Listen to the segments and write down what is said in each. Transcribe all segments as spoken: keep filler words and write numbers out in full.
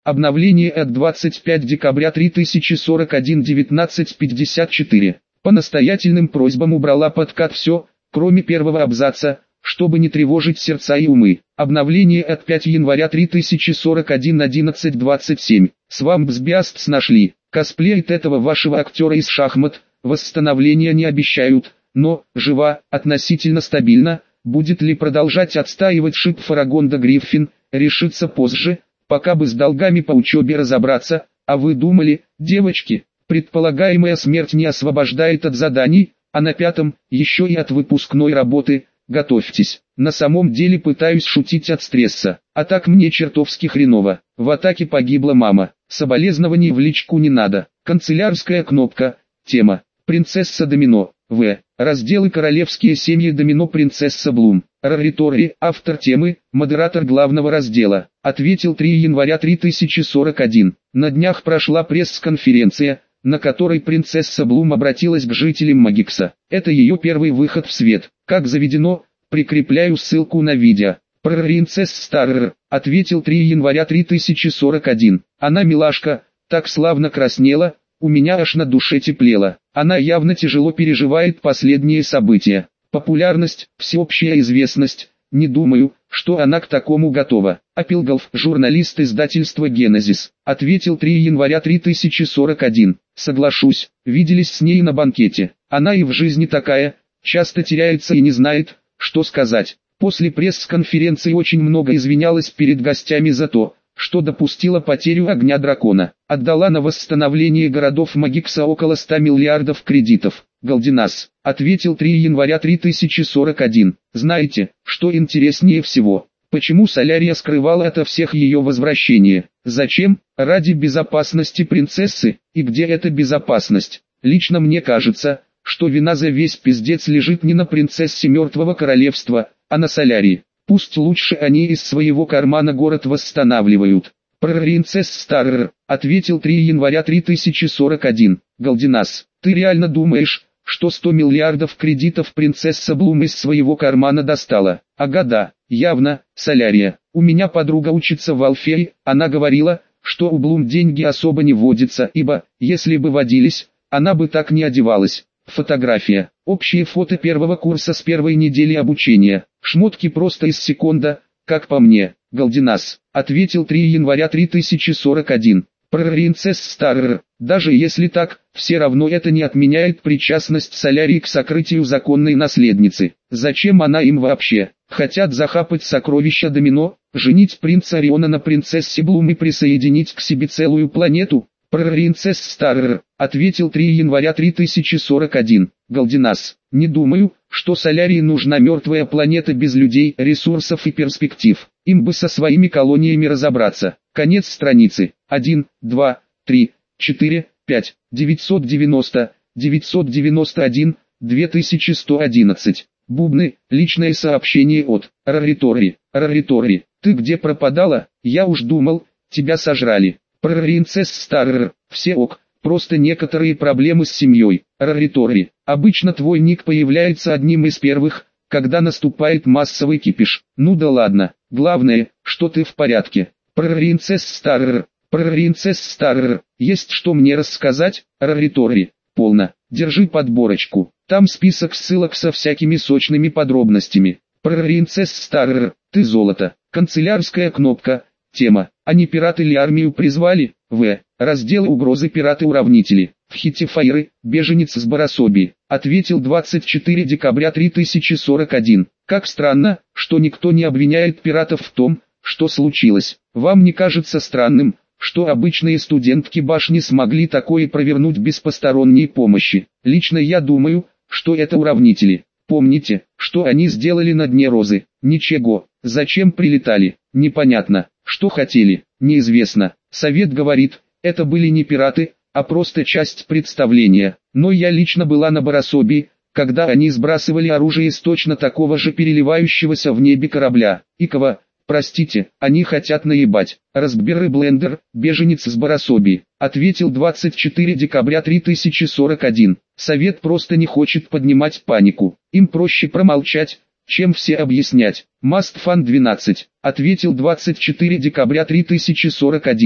Обновление от двадцать пятого декабря три тысячи сорок один девятнадцать пятьдесят четыре. По настоятельным просьбам убрала подкат все, кроме первого абзаца, чтобы не тревожить сердца и умы. Обновление от пятого января три тысячи сорок один одиннадцать двадцать семь. Свампс Биастс нашли. Косплеит этого вашего актера из шахмат, восстановления не обещают, но, жива, относительно стабильно, будет ли продолжать отстаивать шип Фарагонда Гриффин, решится позже, пока бы с долгами по учебе разобраться, а вы думали, девочки, предполагаемая смерть не освобождает от заданий, а на пятом, еще и от выпускной работы, готовьтесь. На самом деле пытаюсь шутить от стресса, а так мне чертовски хреново. В атаке погибла мама, соболезнований в личку не надо. Канцелярская кнопка, тема, принцесса Домино, В. Разделы королевские семьи Домино принцесса Блум. Раритори, автор темы, модератор главного раздела, ответил третьего января три тысячи сорок один. На днях прошла пресс-конференция, на которой принцесса Блум обратилась к жителям Магикса. Это ее первый выход в свет. Как заведено, прикрепляю ссылку на видео. Принцесс Старрер, ответил третьего января три тысячи сорок один. Она милашка, так славно краснела, у меня аж на душе теплело. Она явно тяжело переживает последние события. Популярность, всеобщая известность, не думаю, что она к такому готова. Апилгов, журналист издательства Genesis, ответил третьего января три тысячи сорок один. Соглашусь, виделись с ней на банкете. Она и в жизни такая, часто теряется и не знает, что сказать. После пресс-конференции очень много извинялась перед гостями за то, что допустила потерю огня дракона. Отдала на восстановление городов Магикса около ста миллиардов кредитов. Галдинас, ответил третьего января три тысячи сорок один. Знаете, что интереснее всего? Почему Солярия скрывала ото всех ее возвращение? Зачем? Ради безопасности принцессы. И где эта безопасность? Лично мне кажется, что вина за весь пиздец лежит не на принцессе Мертвого Королевства, а на Солярии. Пусть лучше они из своего кармана город восстанавливают. Принцесс Старрер, ответил третьего января три тысячи сорок один. Галдинас, ты реально думаешь, что сто миллиардов кредитов принцесса Блум из своего кармана достала? Ага, да, явно, Солярия. У меня подруга учится в Алфее, она говорила, что у Блум деньги особо не водятся, ибо, если бы водились, она бы так не одевалась. Фотография. Общие фото первого курса с первой недели обучения. Шмотки просто из секунда, как по мне. Галдинас, ответил третьего января три тысячи сорок один. Принцесс Старрер, даже если так, все равно это не отменяет причастность Солярии к сокрытию законной наследницы. Зачем она им вообще? Хотят захапать сокровища Домино, женить принца Ориона на принцессе Блум и присоединить к себе целую планету? Принцесс Старрер, ответил третьего января три тысячи сорок один. Галдинас, не думаю, что Солярии нужна мертвая планета без людей, ресурсов и перспектив. Им бы со своими колониями разобраться. Конец страницы. один, два, три, четыре, пять, девятьсот девяносто, девятьсот девяносто один, две тысячи сто одиннадцать. Бубны, личное сообщение от Раритори. Раритори, ты где пропадала? Я уж думал, тебя сожрали. Принцесс Старрер, все ок, просто некоторые проблемы с семьей. Раритори, обычно твой ник появляется одним из первых, когда наступает массовый кипиш. Ну да ладно, главное, что ты в порядке. Принцесс Старрер, Принцесс Старрер, есть что мне рассказать? Раритори, полно, держи подборочку, там список ссылок со всякими сочными подробностями. Принцесс Старрер, ты золото, канцелярская кнопка, тема, они пираты ли армию призвали? В. Раздел угрозы пираты-уравнители. В Хитифайры, беженец с Барасоби, ответил двадцать четвёртого декабря три тысячи сорок один. Как странно, что никто не обвиняет пиратов в том, что случилось. Вам не кажется странным, что обычные студентки башни смогли такое провернуть без посторонней помощи? Лично я думаю, что это уравнители. Помните, что они сделали на дне Розы? Ничего. Зачем прилетали? Непонятно. Что хотели? Неизвестно. Совет говорит, это были не пираты, а просто часть представления. Но я лично была на Барасоби, когда они сбрасывали оружие с точно такого же переливающегося в небе корабля. Икова, простите, они хотят наебать. Разберы Блендер, беженец с Барасоби, ответил двадцать четвёртого декабря три тысячи сорок один. Совет просто не хочет поднимать панику. Им проще промолчать, чем все объяснять. Mastfan двенадцать, ответил двадцать четвёртого декабря три тысячи сорок один.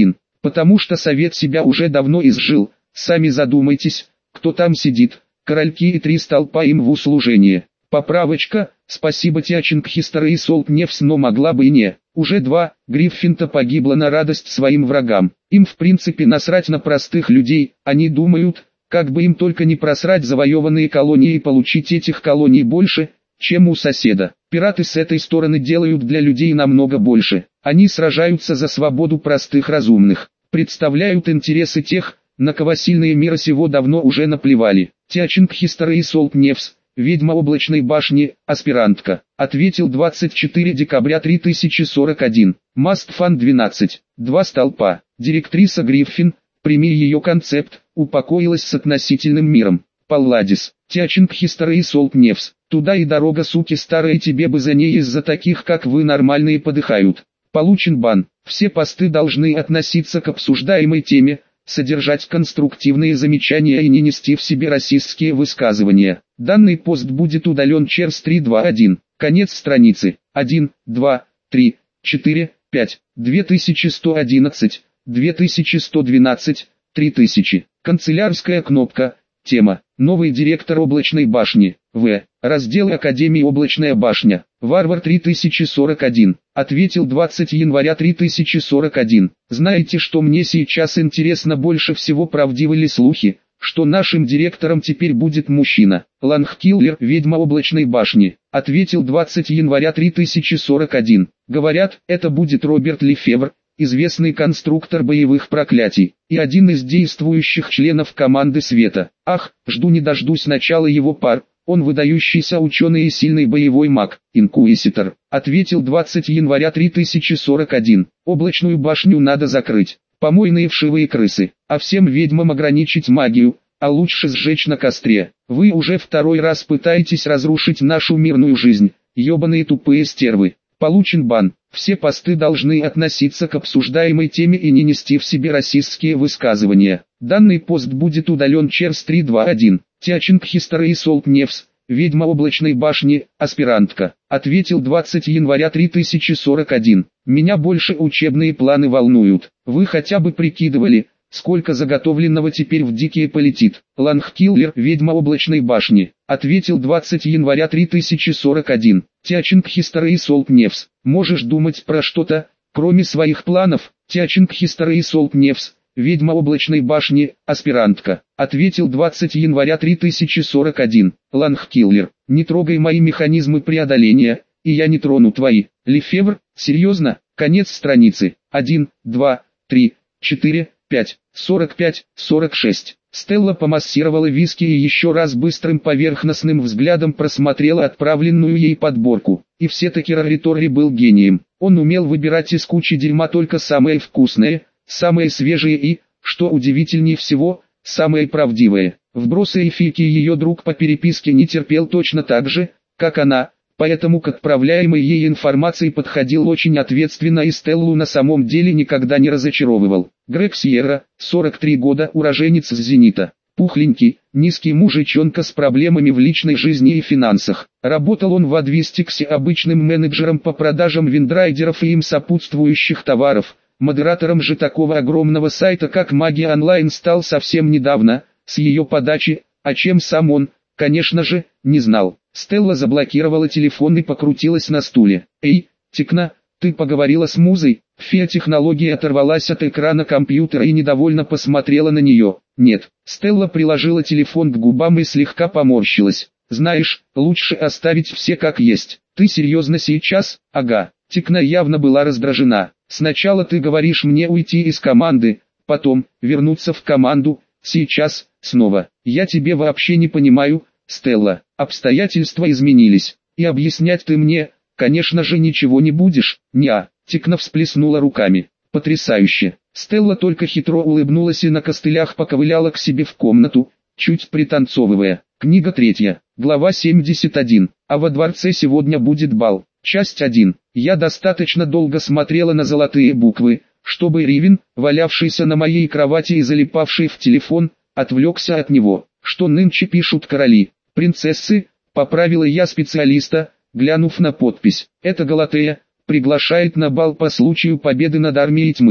Потому что совет себя уже давно изжил. Сами задумайтесь, кто там сидит. Корольки и три столпа им в услужение. Поправочка, спасибо Тячинг History и Salt Невс, но могла бы и не. Уже два, Гриффин-то погибла на радость своим врагам. Им в принципе насрать на простых людей, они думают, как бы им только не просрать завоеванные колонии и получить этих колоний больше, чем у соседа. Пираты с этой стороны делают для людей намного больше. Они сражаются за свободу простых разумных, представляют интересы тех, на кого сильные мира сего давно уже наплевали. Тячинг History и Salt Невс, ведьма облачной башни, аспирантка, ответил двадцать четвёртого декабря три тысячи сорок один. Мастфан двенадцать, два столпа, директриса Гриффин, прими ее концепт, упокоилась с относительным миром. Палладис, Тячинг History и Salt Невс, туда и дорога, суки старые, тебе бы за ней, из-за таких как вы нормальные подыхают. Получен бан, все посты должны относиться к обсуждаемой теме, содержать конструктивные замечания и не нести в себе расистские высказывания. Данный пост будет удален через три два один. Конец страницы. один, два, три, четыре, пять, две тысячи сто одиннадцать, две тысячи сто двенадцать, три тысячи. Канцелярская кнопка. Тема. Новый директор облачной башни. В. Раздел Академии облачная башня. Варвар три тысячи сорок один. Ответил двадцатого января три тысячи сорок один. Знаете, что мне сейчас интересно больше всего, правдивы ли слухи, что нашим директором теперь будет мужчина? Лангкиллер, ведьма облачной башни. Ответил двадцатого января три тысячи сорок один. Говорят, это будет Роберт Лефевр, известный конструктор боевых проклятий, и один из действующих членов команды Света. Ах, жду не дождусь начала его пар, он выдающийся ученый и сильный боевой маг, инкуиситор. Ответил двадцатого января три тысячи сорок один. Облачную башню надо закрыть, помойные вшивые крысы, а всем ведьмам ограничить магию, а лучше сжечь на костре. Вы уже второй раз пытаетесь разрушить нашу мирную жизнь, ебаные тупые стервы. Получен бан. Все посты должны относиться к обсуждаемой теме и не нести в себе расистские высказывания. Данный пост будет удален через три два один. Тячинг History и Salt Невс, ведьма облачной башни, аспирантка. Ответил двадцатого января три тысячи сорок один. Меня больше учебные планы волнуют. Вы хотя бы прикидывали, сколько заготовленного теперь в дикие полетит? Лангкиллер, ведьма облачной башни. Ответил двадцатого января три тысячи сорок один. Тячинг History и Salt Невс. Можешь думать про что-то, кроме своих планов? Тячинг History и Salt Невс, ведьма облачной башни, аспирантка. Ответил двадцатого января три тысячи сорок один. Лангкиллер, не трогай мои механизмы преодоления, и я не трону твои. Лефевр, серьезно? Конец страницы. один, два, три, четыре, пять, сорок пять, сорок шесть. Стелла помассировала виски и еще раз быстрым поверхностным взглядом просмотрела отправленную ей подборку. И все-таки Раритори был гением. Он умел выбирать из кучи дерьма только самое вкусное, самое свежее и, что удивительнее всего, самое правдивое. Вбросы и фейки ее друг по переписке не терпел точно так же, как она, поэтому к отправляемой ей информации подходил очень ответственно и Стеллу на самом деле никогда не разочаровывал. Грег Сьерра, сорок три года, уроженец с Зенита. Пухленький, низкий мужичонка с проблемами в личной жизни и финансах. Работал он в Адвистиксе обычным менеджером по продажам виндрайдеров и им сопутствующих товаров. Модератором же такого огромного сайта как Магия Онлайн стал совсем недавно, с ее подачи, о чем сам он, конечно же, не знал. Стелла заблокировала телефон и покрутилась на стуле. «Эй, Тикна, ты поговорила с Музой?» Фея-технология оторвалась от экрана компьютера и недовольно посмотрела на нее. «Нет». Стелла приложила телефон к губам и слегка поморщилась. «Знаешь, лучше оставить все как есть». «Ты серьезно сейчас?» «Ага». Тикна явно была раздражена. «Сначала ты говоришь мне уйти из команды, потом вернуться в команду, сейчас, снова. Я тебе вообще не понимаю, Стелла. Обстоятельства изменились, и объяснять ты мне, конечно же, ничего не будешь». «Не-а». Тикна всплеснула руками. «Потрясающе». Стелла только хитро улыбнулась и на костылях поковыляла к себе в комнату, чуть пританцовывая. Книга третья, глава семьдесят один. А во дворце сегодня будет бал. Часть один. Я достаточно долго смотрела на золотые буквы, чтобы Ривен, валявшийся на моей кровати и залипавший в телефон, отвлекся от него. Что нынче пишут короли, принцессы, поправила я специалиста, глянув на подпись. Это Галатея приглашает на бал по случаю победы над армией тьмы.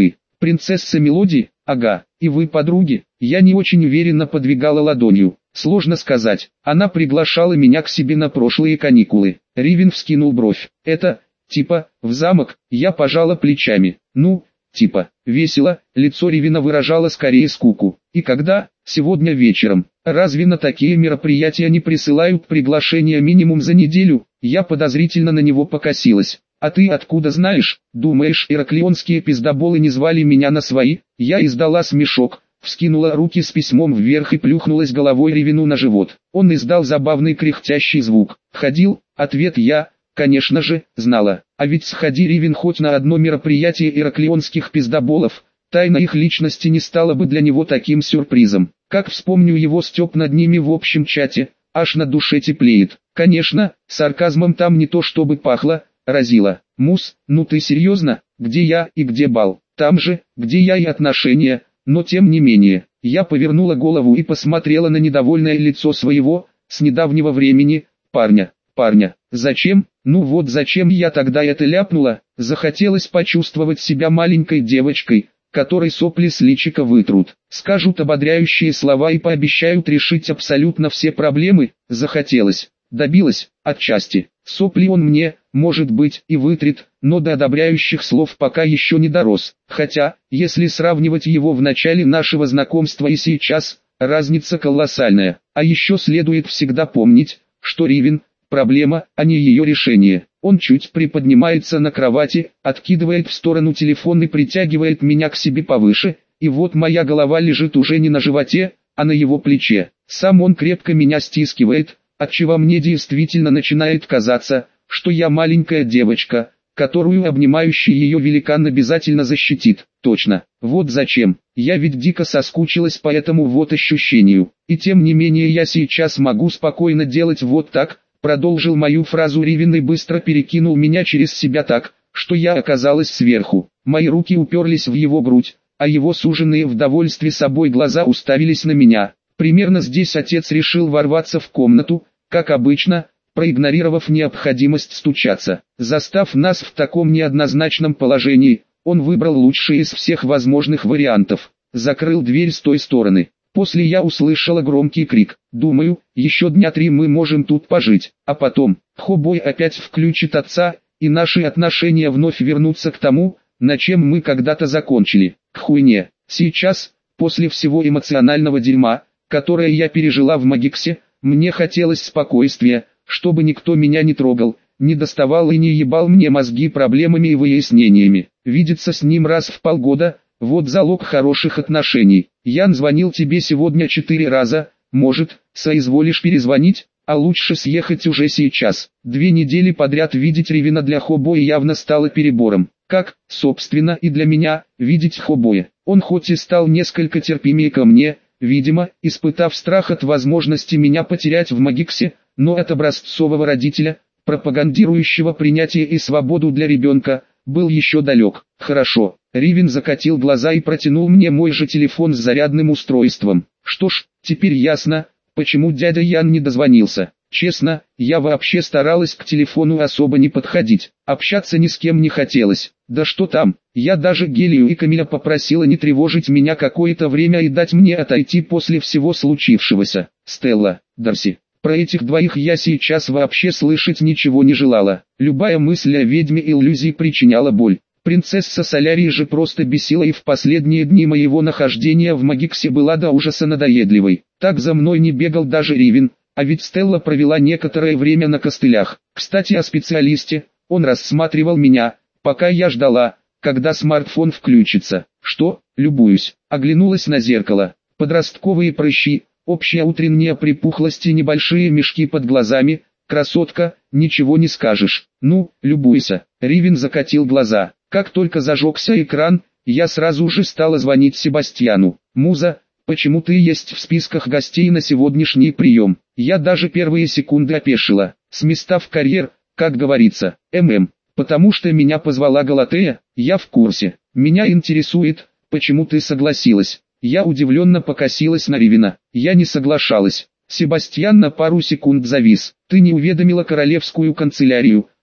Принцесса Мелоди? Ага. И вы подруги? Я не очень уверенно подвигала ладонью. Сложно сказать. Она приглашала меня к себе на прошлые каникулы. Ривен вскинул бровь. Это, типа, в замок? Я пожала плечами. Ну, типа, весело. Лицо Ривена выражало скорее скуку. И когда? Сегодня вечером. Разве на такие мероприятия не присылают приглашения минимум за неделю? Я подозрительно на него покосилась. А ты откуда знаешь? Думаешь, ираклионские пиздоболы не звали меня на свои? Я издала смешок, вскинула руки с письмом вверх и плюхнулась головой Ривену на живот. Он издал забавный кряхтящий звук. Ходил? Ответ я, конечно же, знала. А ведь сходи Ривен хоть на одно мероприятие ираклионских пиздоболов, тайна их личности не стала бы для него таким сюрпризом. Как вспомню его стёб над ними в общем чате, аж на душе теплеет. Конечно, сарказмом там не то чтобы пахло, разило. Мус, ну ты серьезно? Где я и где бал? Там же, где я и отношения, но тем не менее. Я повернула голову и посмотрела на недовольное лицо своего, с недавнего времени, парня. Парня, зачем? Ну вот зачем я тогда это ляпнула? Захотелось почувствовать себя маленькой девочкой, которой сопли с личика вытрут, скажут ободряющие слова и пообещают решить абсолютно все проблемы. Захотелось, добилась, отчасти. Сопли он мне, может быть, и вытрет, но до одобряющих слов пока еще не дорос. Хотя, если сравнивать его в начале нашего знакомства и сейчас, разница колоссальная. А еще следует всегда помнить, что Ривен – проблема, а не ее решение. Он чуть приподнимается на кровати, откидывает в сторону телефон и притягивает меня к себе повыше, и вот моя голова лежит уже не на животе, а на его плече. Сам он крепко меня стискивает, отчего мне действительно начинает казаться, что я маленькая девочка, которую обнимающий ее великан обязательно защитит. Точно, вот зачем. Я ведь дико соскучилась по этому вот ощущению. И тем не менее я сейчас могу спокойно делать вот так. Продолжил мою фразу Ривен и быстро перекинул меня через себя так, что я оказалась сверху. Мои руки уперлись в его грудь, а его суженные в довольстве собой глаза уставились на меня. Примерно здесь отец решил ворваться в комнату, как обычно, проигнорировав необходимость стучаться. Застав нас в таком неоднозначном положении, он выбрал лучший из всех возможных вариантов. Закрыл дверь с той стороны. После я услышала громкий крик. Думаю, еще дня три мы можем тут пожить, а потом, Хобой опять включит отца, и наши отношения вновь вернутся к тому, на чем мы когда-то закончили. К хуйне. Сейчас, после всего эмоционального дерьма, которое я пережила в Магиксе, мне хотелось спокойствия, чтобы никто меня не трогал, не доставал и не ебал мне мозги проблемами и выяснениями. Видеться с ним раз в полгода – вот залог хороших отношений. Ян звонил тебе сегодня четыре раза, может, соизволишь перезвонить, а лучше съехать уже сейчас. Две недели подряд видеть Ривена для Хобоя явно стало перебором. Как, собственно, и для меня, видеть Хобоя. Он хоть и стал несколько терпимее ко мне, видимо, испытав страх от возможности меня потерять в Магиксе, но от образцового родителя, пропагандирующего принятие и свободу для ребенка, был еще далек. Хорошо. Ривен закатил глаза и протянул мне мой же телефон с зарядным устройством. Что ж, теперь ясно, почему дядя Ян не дозвонился. Честно, я вообще старалась к телефону особо не подходить. Общаться ни с кем не хотелось. Да что там, я даже Гелию и Камиля попросила не тревожить меня какое-то время и дать мне отойти после всего случившегося. Стелла, Дарси. Про этих двоих я сейчас вообще слышать ничего не желала. Любая мысль о ведьме и иллюзии причиняла боль. Принцесса Солярии же просто бесила и в последние дни моего нахождения в Магиксе была до ужаса надоедливой. Так за мной не бегал даже Ривен, а ведь Стелла провела некоторое время на костылях. Кстати о специалисте, он рассматривал меня, пока я ждала, когда смартфон включится. Что, любуюсь, оглянулась на зеркало. Подростковые прыщи, общая утренняя припухлость и небольшие мешки под глазами. Красотка, ничего не скажешь. Ну, любуйся. Ривен закатил глаза. Как только зажегся экран, я сразу же стала звонить Себастьяну. «Муза, почему ты есть в списках гостей на сегодняшний прием?» Я даже первые секунды опешила. С места в карьер, как говорится. ММ. Потому что меня позвала Галатея, я в курсе. Меня интересует, почему ты согласилась. Я удивленно покосилась на Ривена. Я не соглашалась. Себастьян на пару секунд завис. Ты не уведомила королевскую канцелярию,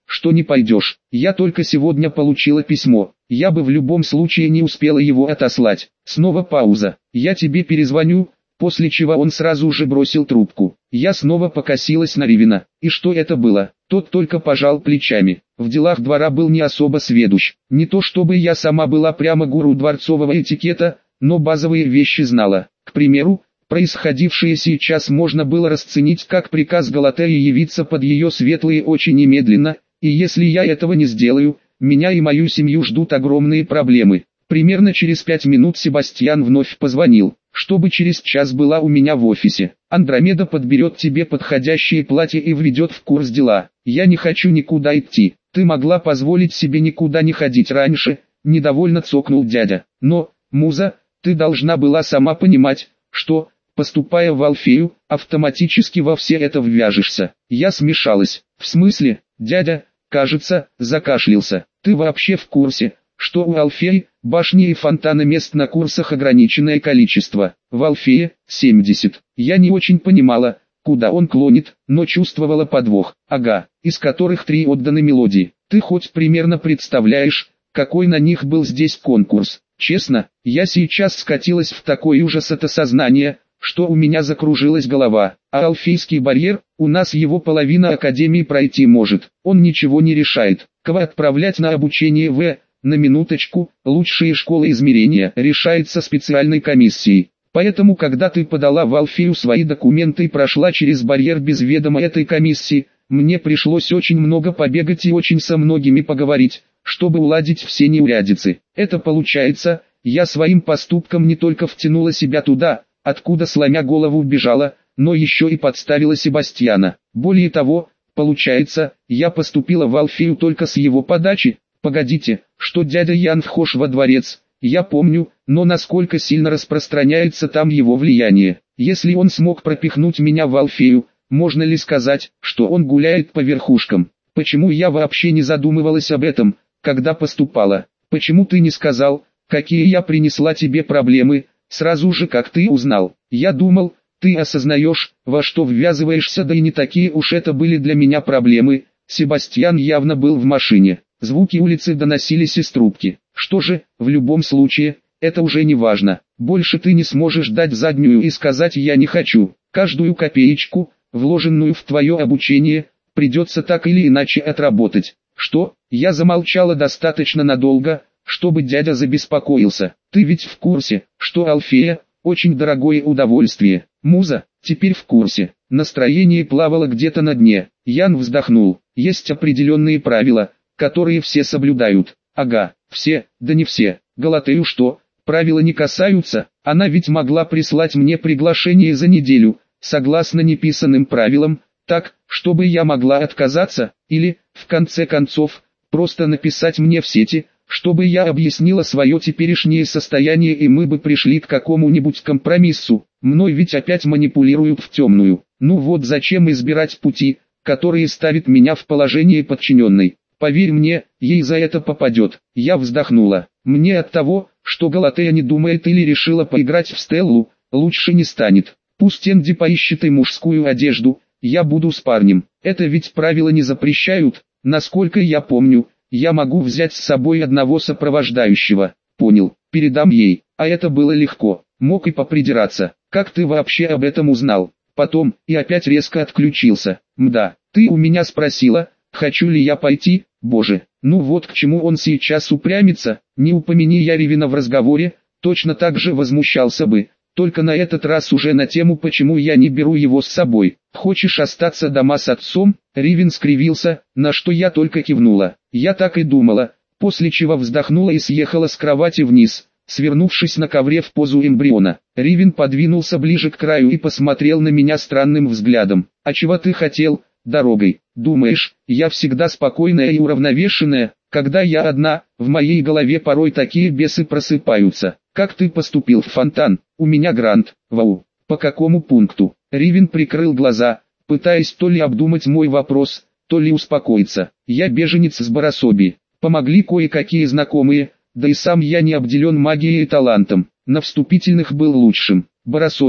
что не пойдешь. Я только сегодня получила письмо. Я бы в любом случае не успела его отослать. Снова пауза. Я тебе перезвоню, после чего он сразу же бросил трубку. Я снова покосилась на Ривина. И что это было? Тот только пожал плечами. В делах двора был не особо сведущ. Не то чтобы я сама была прямо гуру дворцового этикета, но базовые вещи знала. К примеру, происходившее сейчас можно было расценить как приказ Галатеи явиться под ее светлые очи немедленно, и если я этого не сделаю, меня и мою семью ждут огромные проблемы. Примерно через пять минут Себастьян вновь позвонил, чтобы через час была у меня в офисе. Андромеда подберет тебе подходящее платье и введет в курс дела. Я не хочу никуда идти. Ты могла позволить себе никуда не ходить раньше, недовольно цокнул дядя. Но, Муза, ты должна была сама понимать, что, поступая в Алфею, автоматически во все это ввяжешься. Я смешалась. В смысле, дядя, кажется, закашлялся. Ты вообще в курсе, что у Алфеи, башни и фонтана мест на курсах ограниченное количество? В Алфее – семьдесят. Я не очень понимала, куда он клонит, но чувствовала подвох. Ага, из которых три отданы мелодии. Ты хоть примерно представляешь, какой на них был здесь конкурс? Честно, я сейчас скатилась в такой ужас от осознания, что у меня закружилась голова. А Алфейский барьер, у нас его половина академии пройти может. Он ничего не решает. Кого отправлять на обучение в, на минуточку, лучшие школы измерения решается специальной комиссией. Поэтому когда ты подала в Алфею свои документы и прошла через барьер без ведома этой комиссии, мне пришлось очень много побегать и очень со многими поговорить, чтобы уладить все неурядицы. Это получается, я своим поступком не только втянула себя туда, откуда сломя голову убежала, но еще и подставила Себастьяна. Более того, получается, я поступила в Алфею только с его подачи. Погодите, что дядя Ян вхож во дворец, я помню, но насколько сильно распространяется там его влияние. Если он смог пропихнуть меня в Алфею, можно ли сказать, что он гуляет по верхушкам? Почему я вообще не задумывалась об этом, когда поступала? Почему ты не сказал, какие я принесла тебе проблемы, сразу же как ты узнал? Я думал, ты осознаешь, во что ввязываешься, да и не такие уж это были для меня проблемы. Себастьян явно был в машине. Звуки улицы доносились из трубки. Что же, в любом случае, это уже не важно. Больше ты не сможешь дать заднюю и сказать «я не хочу». Каждую копеечку, вложенную в твое обучение, придется так или иначе отработать. Что? Я замолчала достаточно надолго, чтобы дядя забеспокоился. Ты ведь в курсе, что Алфея – очень дорогое удовольствие. Муза, теперь в курсе. Настроение плавало где-то на дне. Ян вздохнул. Есть определенные правила, которые все соблюдают. Ага, все, да не все. Галатею что, правила не касаются? Она ведь могла прислать мне приглашение за неделю, согласно неписанным правилам, так, чтобы я могла отказаться, или, в конце концов, просто написать мне в сети, чтобы я объяснила свое теперешнее состояние и мы бы пришли к какому-нибудь компромиссу. Мной ведь опять манипулируют в темную. Ну вот зачем избирать пути, которые ставят меня в положение подчиненной? Поверь мне, ей за это попадет. Я вздохнула. Мне от того, что Галатея не думает или решила поиграть в Стеллу, лучше не станет. Пусть Энди поищет и мужскую одежду, я буду с парнем. Это ведь правила не запрещают, насколько я помню. Я могу взять с собой одного сопровождающего. Понял, передам ей. А это было легко. Мог и попридираться. Как ты вообще об этом узнал? Потом, и опять резко отключился. Мда, ты у меня спросила, хочу ли я пойти? Боже, ну вот к чему он сейчас упрямится. Не упомяни я Ривина в разговоре, точно так же возмущался бы. Только на этот раз уже на тему, почему я не беру его с собой. Хочешь остаться дома с отцом? Ривин скривился, на что я только кивнула. Я так и думала, после чего вздохнула и съехала с кровати вниз, свернувшись на ковре в позу эмбриона. Ривин подвинулся ближе к краю и посмотрел на меня странным взглядом. А чего ты хотел, дорогой? Думаешь, я всегда спокойная и уравновешенная, когда я одна, в моей голове порой такие бесы просыпаются. Как ты поступил в фонтан? У меня грант. Вау. По какому пункту? Ривин прикрыл глаза, пытаясь то ли обдумать мой вопрос, то ли успокоиться. Я беженец с Борособи. Помогли кое-какие знакомые, да и сам я не обделен магией и талантом. На вступительных был лучшим. Борособия.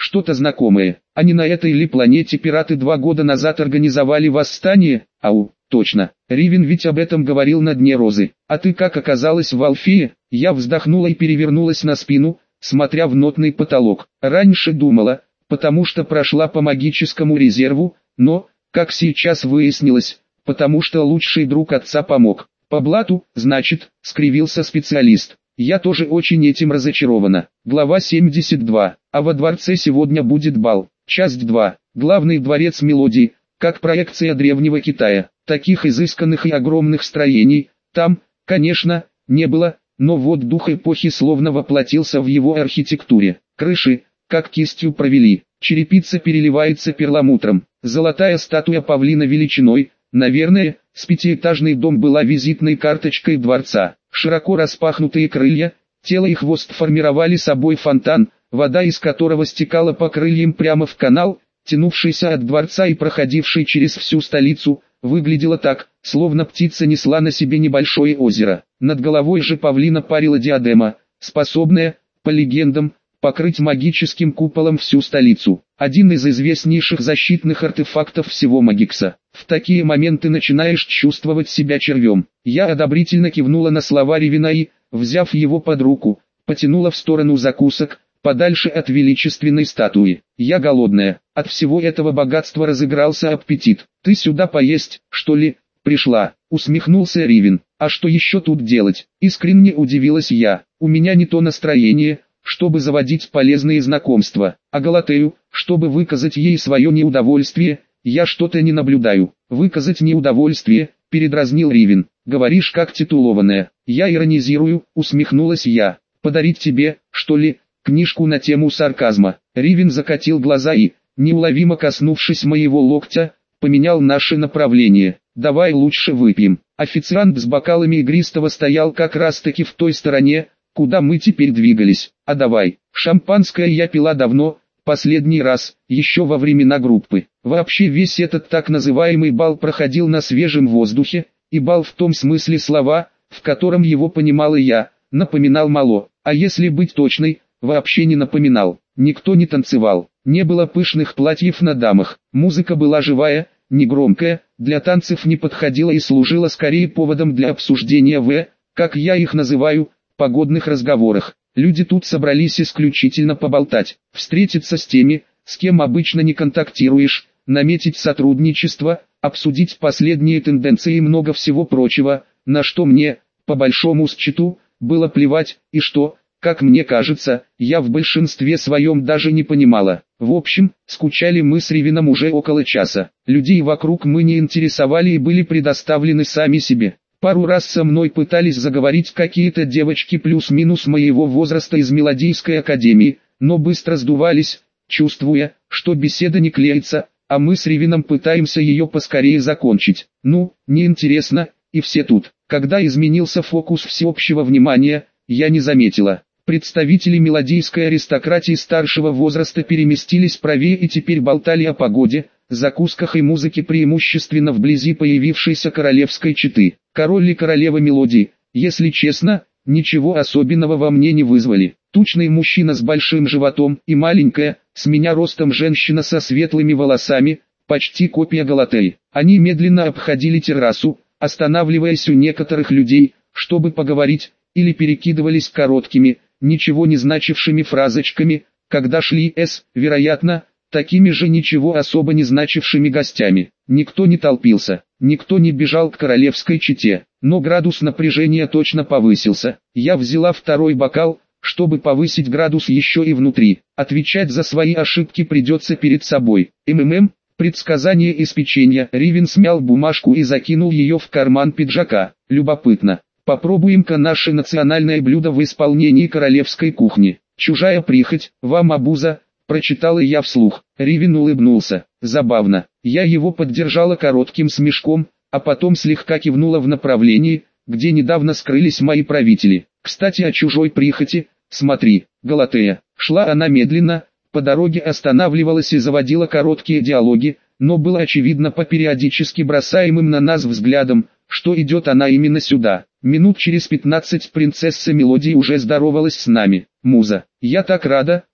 что-то знакомое. А не на этой ли планете пираты два года назад организовали восстание? Ау, точно. Ривен ведь об этом говорил на дне Розы. А ты как оказалась в Алфее? Я вздохнула и перевернулась на спину, смотря в нотный потолок. Раньше думала, потому что прошла по магическому резерву, но, как сейчас выяснилось, потому что лучший друг отца помог. По блату, значит, скривился специалист. Я тоже очень этим разочарована. Глава семьдесят два. А во дворце сегодня будет бал. Часть два. Главный дворец мелодии, как проекция древнего Китая. Таких изысканных и огромных строений, там, конечно, не было, но вот дух эпохи словно воплотился в его архитектуре. Крыши, как кистью провели. Черепица переливается перламутром. Золотая статуя павлина величиной, наверное, с пятиэтажный дом была визитной карточкой дворца. Широко распахнутые крылья, тело и хвост формировали собой фонтан, вода из которого стекала по крыльям прямо в канал, тянувшийся от дворца и проходивший через всю столицу, выглядело так, словно птица несла на себе небольшое озеро. Над головой же павлина парила диадема, способная, по легендам, покрыть магическим куполом всю столицу. Один из известнейших защитных артефактов всего Магикса. В такие моменты начинаешь чувствовать себя червем. Я одобрительно кивнула на слова Ривена и, взяв его под руку, потянула в сторону закусок, подальше от величественной статуи. Я голодная, от всего этого богатства разыгрался аппетит. Ты сюда поесть, что ли, пришла? Усмехнулся Ривен. А что еще тут делать? Искренне удивилась я. У меня не то настроение, чтобы заводить полезные знакомства, а Галатею, чтобы выказать ей свое неудовольствие, я что-то не наблюдаю. Выказать неудовольствие, передразнил Ривен. Говоришь как титулованная. Я иронизирую, усмехнулась я. Подарить тебе, что ли, книжку на тему сарказма. Ривен закатил глаза и, неуловимо коснувшись моего локтя, поменял наше направление. Давай лучше выпьем. Официант с бокалами игристого стоял как раз таки в той стороне, куда мы теперь двигались. А давай, шампанское я пила давно, последний раз, еще во времена группы. Вообще весь этот так называемый бал проходил на свежем воздухе, и бал в том смысле слова, в котором его понимал и я, напоминал мало, а если быть точной, вообще не напоминал. Никто не танцевал, не было пышных платьев на дамах, музыка была живая, негромкая, для танцев не подходила и служила скорее поводом для обсуждения в, как я их называю, погодных разговорах. Люди тут собрались исключительно поболтать, встретиться с теми, с кем обычно не контактируешь, наметить сотрудничество, обсудить последние тенденции и много всего прочего, на что мне, по большому счету, было плевать, и что, как мне кажется, я в большинстве своем даже не понимала. В общем, скучали мы с Ривеном уже около часа. Людей вокруг мы не интересовали и были предоставлены сами себе. Пару раз со мной пытались заговорить какие-то девочки плюс-минус моего возраста из мелодийской академии, но быстро сдувались, чувствуя, что беседа не клеится, а мы с Ривеном пытаемся ее поскорее закончить. Ну, неинтересно, и все тут. Когда изменился фокус всеобщего внимания, я не заметила. Представители мелодийской аристократии старшего возраста переместились правее и теперь болтали о погоде, закусках и музыке преимущественно вблизи появившейся королевской четы. Король и королева мелодии, если честно, ничего особенного во мне не вызвали. Тучный мужчина с большим животом и маленькая, с меня ростом женщина со светлыми волосами, почти копия Галатеи. Они медленно обходили террасу, останавливаясь у некоторых людей, чтобы поговорить, или перекидывались короткими, ничего не значившими фразочками, когда шли с, вероятно, такими же ничего особо не значившими гостями. Никто не толпился, никто не бежал к королевской чете, но градус напряжения точно повысился. Я взяла второй бокал, чтобы повысить градус еще и внутри. Отвечать за свои ошибки придется перед собой. МММ, предсказание из печенья. Ривен смял бумажку и закинул ее в карман пиджака. Любопытно. Попробуем-ка наше национальное блюдо в исполнении королевской кухни. Чужая прихоть, вам обуза, прочитала я вслух. Ривен улыбнулся. Забавно. Я его поддержала коротким смешком, а потом слегка кивнула в направлении, где недавно скрылись мои правители. Кстати, о чужой прихоти, смотри, Галатея. Шла она медленно, по дороге останавливалась и заводила короткие диалоги, но было очевидно по периодически бросаемым на нас взглядам, что идет она именно сюда. Минут через пятнадцать принцесса Мелодии уже здоровалась с нами. Муза, я так рада,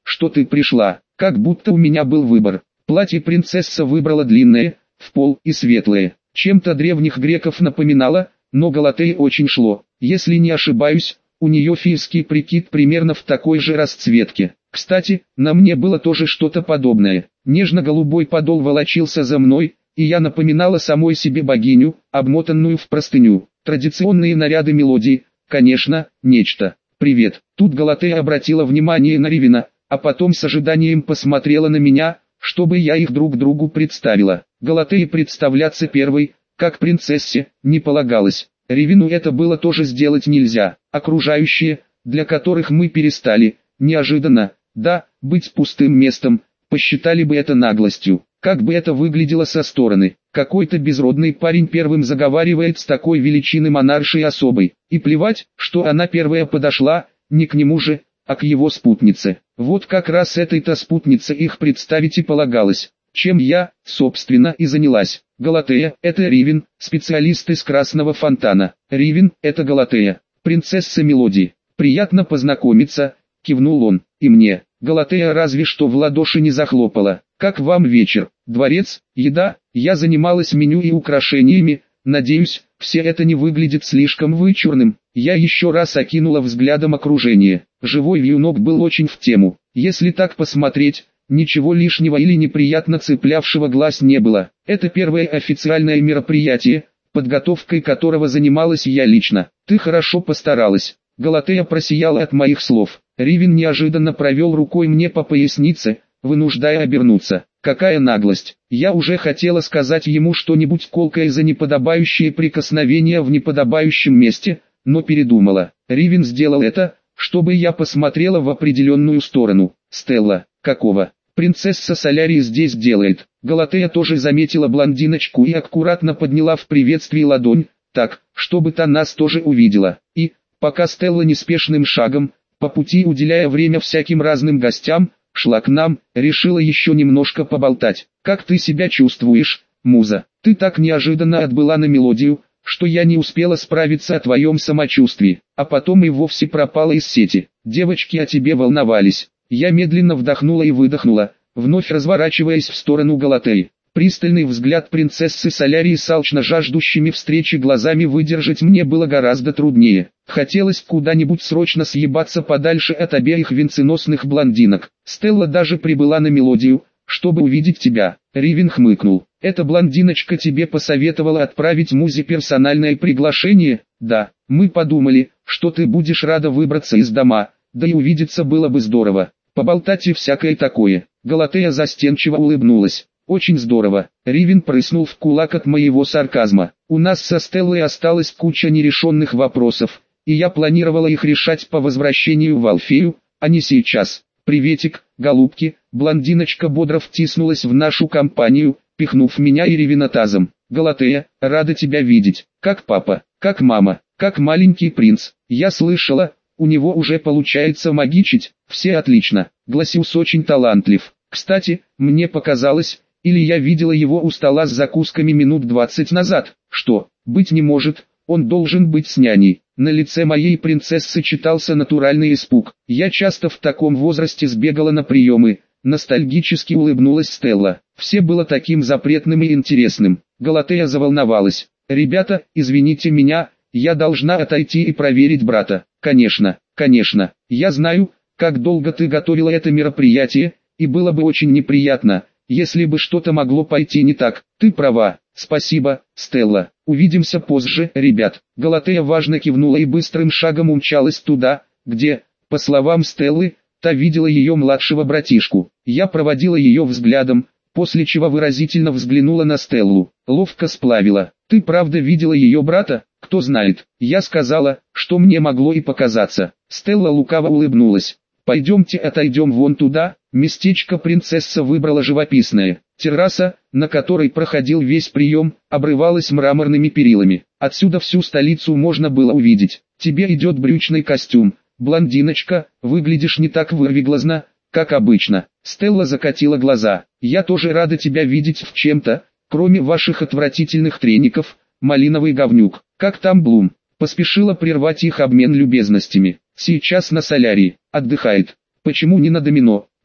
что ты пришла, как будто у меня был выбор. Платье принцесса выбрала длинное, в пол и светлое, чем-то древних греков напоминало, но Галатее очень шло. Если не ошибаюсь, у нее фийский прикид примерно в такой же расцветке. Кстати, на мне было тоже что-то подобное. Нежно-голубой подол волочился за мной, и я напоминала самой себе богиню, обмотанную в простыню. Традиционные наряды мелодии, конечно, нечто. «Привет». Тут Галатея обратила внимание на Ривина, а потом с ожиданием посмотрела на меня, чтобы я их друг другу представила. Галатее представляться первой, как принцессе, не полагалось. Ривину это было тоже сделать нельзя. Окружающие, для которых мы перестали, неожиданно, да, быть пустым местом, посчитали бы это наглостью. Как бы это выглядело со стороны. Какой-то безродный парень первым заговаривает с такой величины монаршей особой. И плевать, что она первая подошла, не к нему же, а к его спутнице. Вот как раз этой-то спутнице их представить и полагалось. Чем я, собственно, и занялась. Галатея – это Ривин, специалист из Красного Фонтана. Ривин – это Галатея, принцесса мелодии. Приятно познакомиться, кивнул он, и мне. Галатея разве что в ладоши не захлопала. Как вам вечер? Дворец, еда, я занималась меню и украшениями, надеюсь, все это не выглядит слишком вычурным. Я еще раз окинула взглядом окружение. Живой вьюнок был очень в тему. Если так посмотреть, ничего лишнего или неприятно цеплявшего глаз не было. Это первое официальное мероприятие, подготовкой которого занималась я лично. Ты хорошо постаралась. Галатея просияла от моих слов. Ривин неожиданно провел рукой мне по пояснице, вынуждая обернуться. Какая наглость! Я уже хотела сказать ему что-нибудь колкое за неподобающее прикосновение в неподобающем месте, но передумала. Ривин сделал это, чтобы я посмотрела в определенную сторону. Стелла, какого? Принцесса Солярии здесь делает. Галатея тоже заметила блондиночку и аккуратно подняла в приветствии ладонь, так, чтобы та нас тоже увидела. И, пока Стелла неспешным шагом, по пути уделяя время всяким разным гостям, шла к нам, решила еще немножко поболтать. «Как ты себя чувствуешь, муза? Ты так неожиданно отбыла на мелодию, что я не успела справиться о твоем самочувствии, а потом и вовсе пропала из сети. Девочки о тебе волновались». Я медленно вдохнула и выдохнула, вновь разворачиваясь в сторону Галатеи. Пристальный взгляд принцессы Солярии с алчно жаждущими встречи глазами выдержать мне было гораздо труднее. Хотелось куда-нибудь срочно съебаться подальше от обеих венценосных блондинок. Стелла даже прибыла на мелодию, чтобы увидеть тебя. Ривин хмыкнул. Эта блондиночка тебе посоветовала отправить музе персональное приглашение? Да, мы подумали, что ты будешь рада выбраться из дома, да и увидеться было бы здорово. Поболтать и всякое такое. Галатея застенчиво улыбнулась. Очень здорово. Ривин прыснул в кулак от моего сарказма. У нас со Стеллой осталась куча нерешенных вопросов, и я планировала их решать по возвращению в Алфею, а не сейчас. Приветик, голубки. Блондиночка бодро втиснулась в нашу компанию, пихнув меня и Ривина тазом. Галатея, рада тебя видеть. Как папа, как мама, как маленький принц. Я слышала, у него уже получается магичить. Все отлично. Гласиус очень талантлив. Кстати, мне показалось, или я видела его у стола с закусками минут двадцать назад. Что, быть не может, он должен быть с няней. На лице моей принцессы читался натуральный испуг. Я часто в таком возрасте сбегала на приемы. Ностальгически улыбнулась Стелла. Все было таким запретным и интересным. Галатея заволновалась. «Ребята, извините меня, я должна отойти и проверить брата». «Конечно, конечно, я знаю, как долго ты готовила это мероприятие, и было бы очень неприятно, если бы что-то могло пойти не так. Ты права. Спасибо, Стелла. Увидимся позже, ребят». Галатея важно кивнула и быстрым шагом умчалась туда, где, по словам Стеллы, та видела ее младшего братишку. Я проводила ее взглядом, после чего выразительно взглянула на Стеллу. Ловко сплавила. «Ты правда видела ее брата? Кто знает». Я сказала, что мне могло и показаться. Стелла лукаво улыбнулась. «Пойдемте отойдем вон туда». Местечко принцесса выбрала живописное. Терраса, на которой проходил весь прием, обрывалась мраморными перилами. Отсюда всю столицу можно было увидеть. «Тебе идет брючный костюм. Блондиночка, выглядишь не так вырвиглазно, как обычно». Стелла закатила глаза. «Я тоже рада тебя видеть в чем-то, кроме ваших отвратительных треников, малиновый говнюк. Как там Блум?» Поспешила прервать их обмен любезностями. «Сейчас на Солярии. Отдыхает. Почему не на домино?»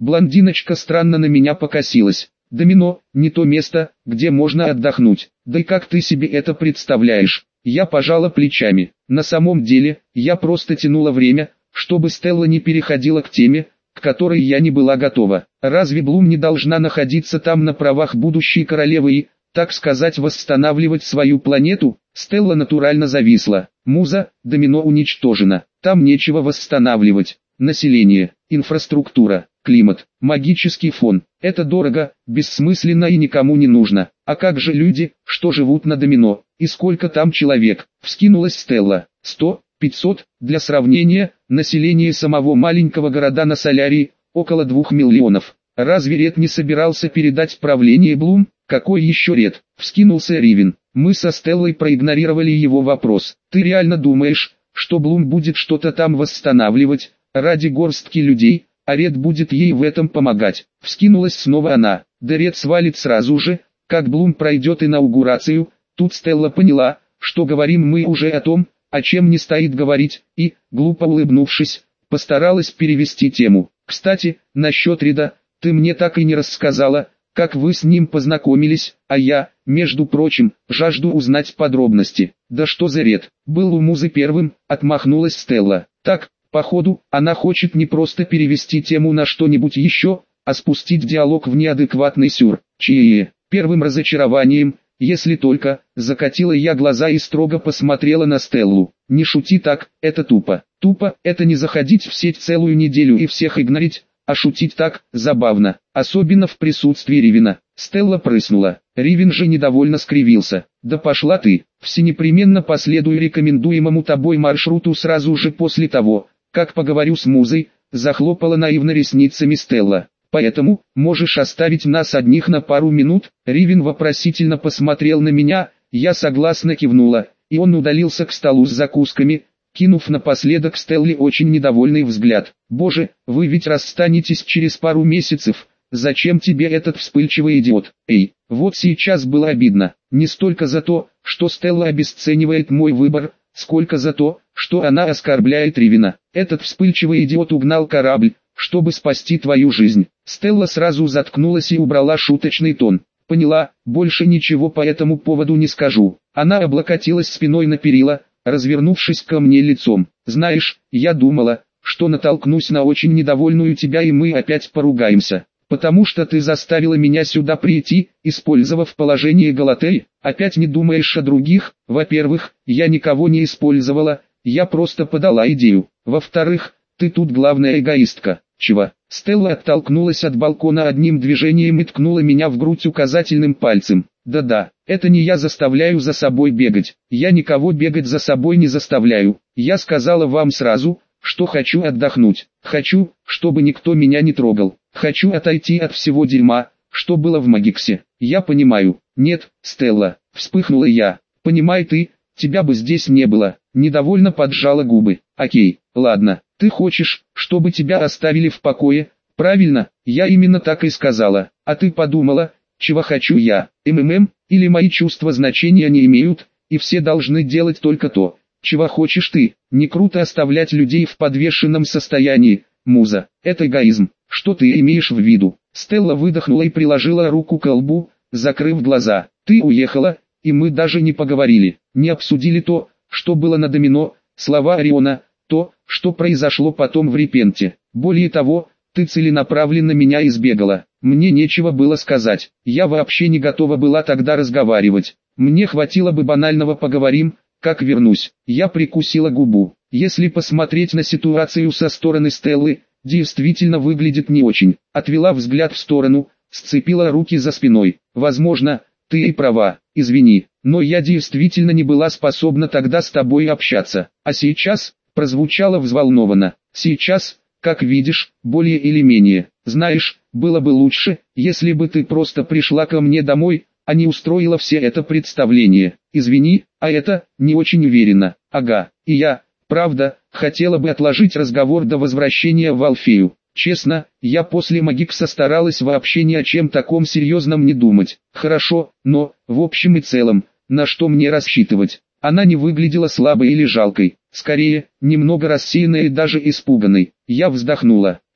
Блондиночка странно на меня покосилась. Домино, не то место, где можно отдохнуть. Да и как ты себе это представляешь? Я пожала плечами. На самом деле, я просто тянула время, чтобы Стелла не переходила к теме, к которой я не была готова. Разве Блум не должна находиться там на правах будущей королевы и, так сказать, восстанавливать свою планету? Стелла натурально зависла. Муза, Домино уничтожена. Там нечего восстанавливать. Население, инфраструктура, климат, магический фон. Это дорого, бессмысленно и никому не нужно. А как же люди, что живут на Домино? И сколько там человек? Вскинулась Стелла. Сто, пятьсот, для сравнения, население самого маленького города на Солярии, около двух миллионов. Разве Ред не собирался передать правление Блум? Какой еще Ред? Вскинулся Ривен. Мы со Стеллой проигнорировали его вопрос. Ты реально думаешь, что Блум будет что-то там восстанавливать, ради горстки людей, а Ред будет ей в этом помогать? Вскинулась снова она. Да Ред свалит сразу же, как Блум пройдет инаугурацию. Тут Стелла поняла, что говорим мы уже о том, о чем не стоит говорить, и, глупо улыбнувшись, постаралась перевести тему. Кстати, насчет Реда, ты мне так и не рассказала, как вы с ним познакомились, а я, между прочим, жажду узнать подробности. Да что за Ред? Был у Музы первым, отмахнулась Стелла. Так, походу, она хочет не просто перевести тему на что-нибудь еще, а спустить диалог в неадекватный сюр. Чье? Первым разочарованием, если только, закатила я глаза и строго посмотрела на Стеллу. Не шути так, это тупо. Тупо, это не заходить в сеть целую неделю и всех игнорить, а шутить так, забавно, особенно в присутствии Ривена. Стелла прыснула. Ривен же недовольно скривился. Да пошла ты, все непременно последую рекомендуемому тобой маршруту сразу же после того, как поговорю с Музой, захлопала наивно ресницами Стелла. Поэтому, можешь оставить нас одних на пару минут? Ривен вопросительно посмотрел на меня, я согласно кивнула, и он удалился к столу с закусками, кинув напоследок Стелле очень недовольный взгляд. Боже, вы ведь расстанетесь через пару месяцев, зачем тебе этот вспыльчивый идиот? Эй, вот сейчас было обидно, не столько за то, что Стелла обесценивает мой выбор, сколько за то, что она оскорбляет Ривена. Этот вспыльчивый идиот угнал корабль, чтобы спасти твою жизнь. Стелла сразу заткнулась и убрала шуточный тон. Поняла, больше ничего по этому поводу не скажу. Она облокотилась спиной на перила, развернувшись ко мне лицом. Знаешь, я думала, что натолкнусь на очень недовольную тебя и мы опять поругаемся. Потому что ты заставила меня сюда прийти, использовав положение Галатеи. Опять не думаешь о других? Во-первых, я никого не использовала, я просто подала идею. Во-вторых, ты тут главная эгоистка. Чего? Стелла оттолкнулась от балкона одним движением и ткнула меня в грудь указательным пальцем. Да-да, это не я заставляю за собой бегать. Я никого бегать за собой не заставляю. Я сказала вам сразу, что хочу отдохнуть. Хочу, чтобы никто меня не трогал. Хочу отойти от всего дерьма, что было в Магиксе. Я понимаю. Нет, Стелла, вспыхнула я. Понимай ты, тебя бы здесь не было. Недовольно поджала губы. Окей, ладно. Ты хочешь, чтобы тебя оставили в покое? Правильно, я именно так и сказала. А ты подумала, чего хочу я? МММ, или мои чувства значения не имеют, и все должны делать только то, чего хочешь ты. Не круто оставлять людей в подвешенном состоянии, Муза. Это эгоизм. Что ты имеешь в виду? Стелла выдохнула и приложила руку к лбу, закрыв глаза. Ты уехала, и мы даже не поговорили, не обсудили то, что было на Домино, слова Ориона, то, что произошло потом в Репенте. Более того, ты целенаправленно меня избегала. Мне нечего было сказать. Я вообще не готова была тогда разговаривать. Мне хватило бы банального «поговорим», как вернусь. Я прикусила губу. Если посмотреть на ситуацию со стороны Стеллы, действительно выглядит не очень. Отвела взгляд в сторону, сцепила руки за спиной. Возможно, ты и права, извини, но я действительно не была способна тогда с тобой общаться. А сейчас, прозвучало взволнованно, сейчас, как видишь, более или менее. Знаешь, было бы лучше, если бы ты просто пришла ко мне домой, а не устроила все это представление. Извини, а это, не очень уверенно. Ага, и я, правда, хотела бы отложить разговор до возвращения в Алфею. Честно, я после Магикса старалась вообще ни о чем таком серьезном не думать. Хорошо, но, в общем и целом, на что мне рассчитывать? Она не выглядела слабой или жалкой, скорее, немного рассеянной и даже испуганной. Я вздохнула.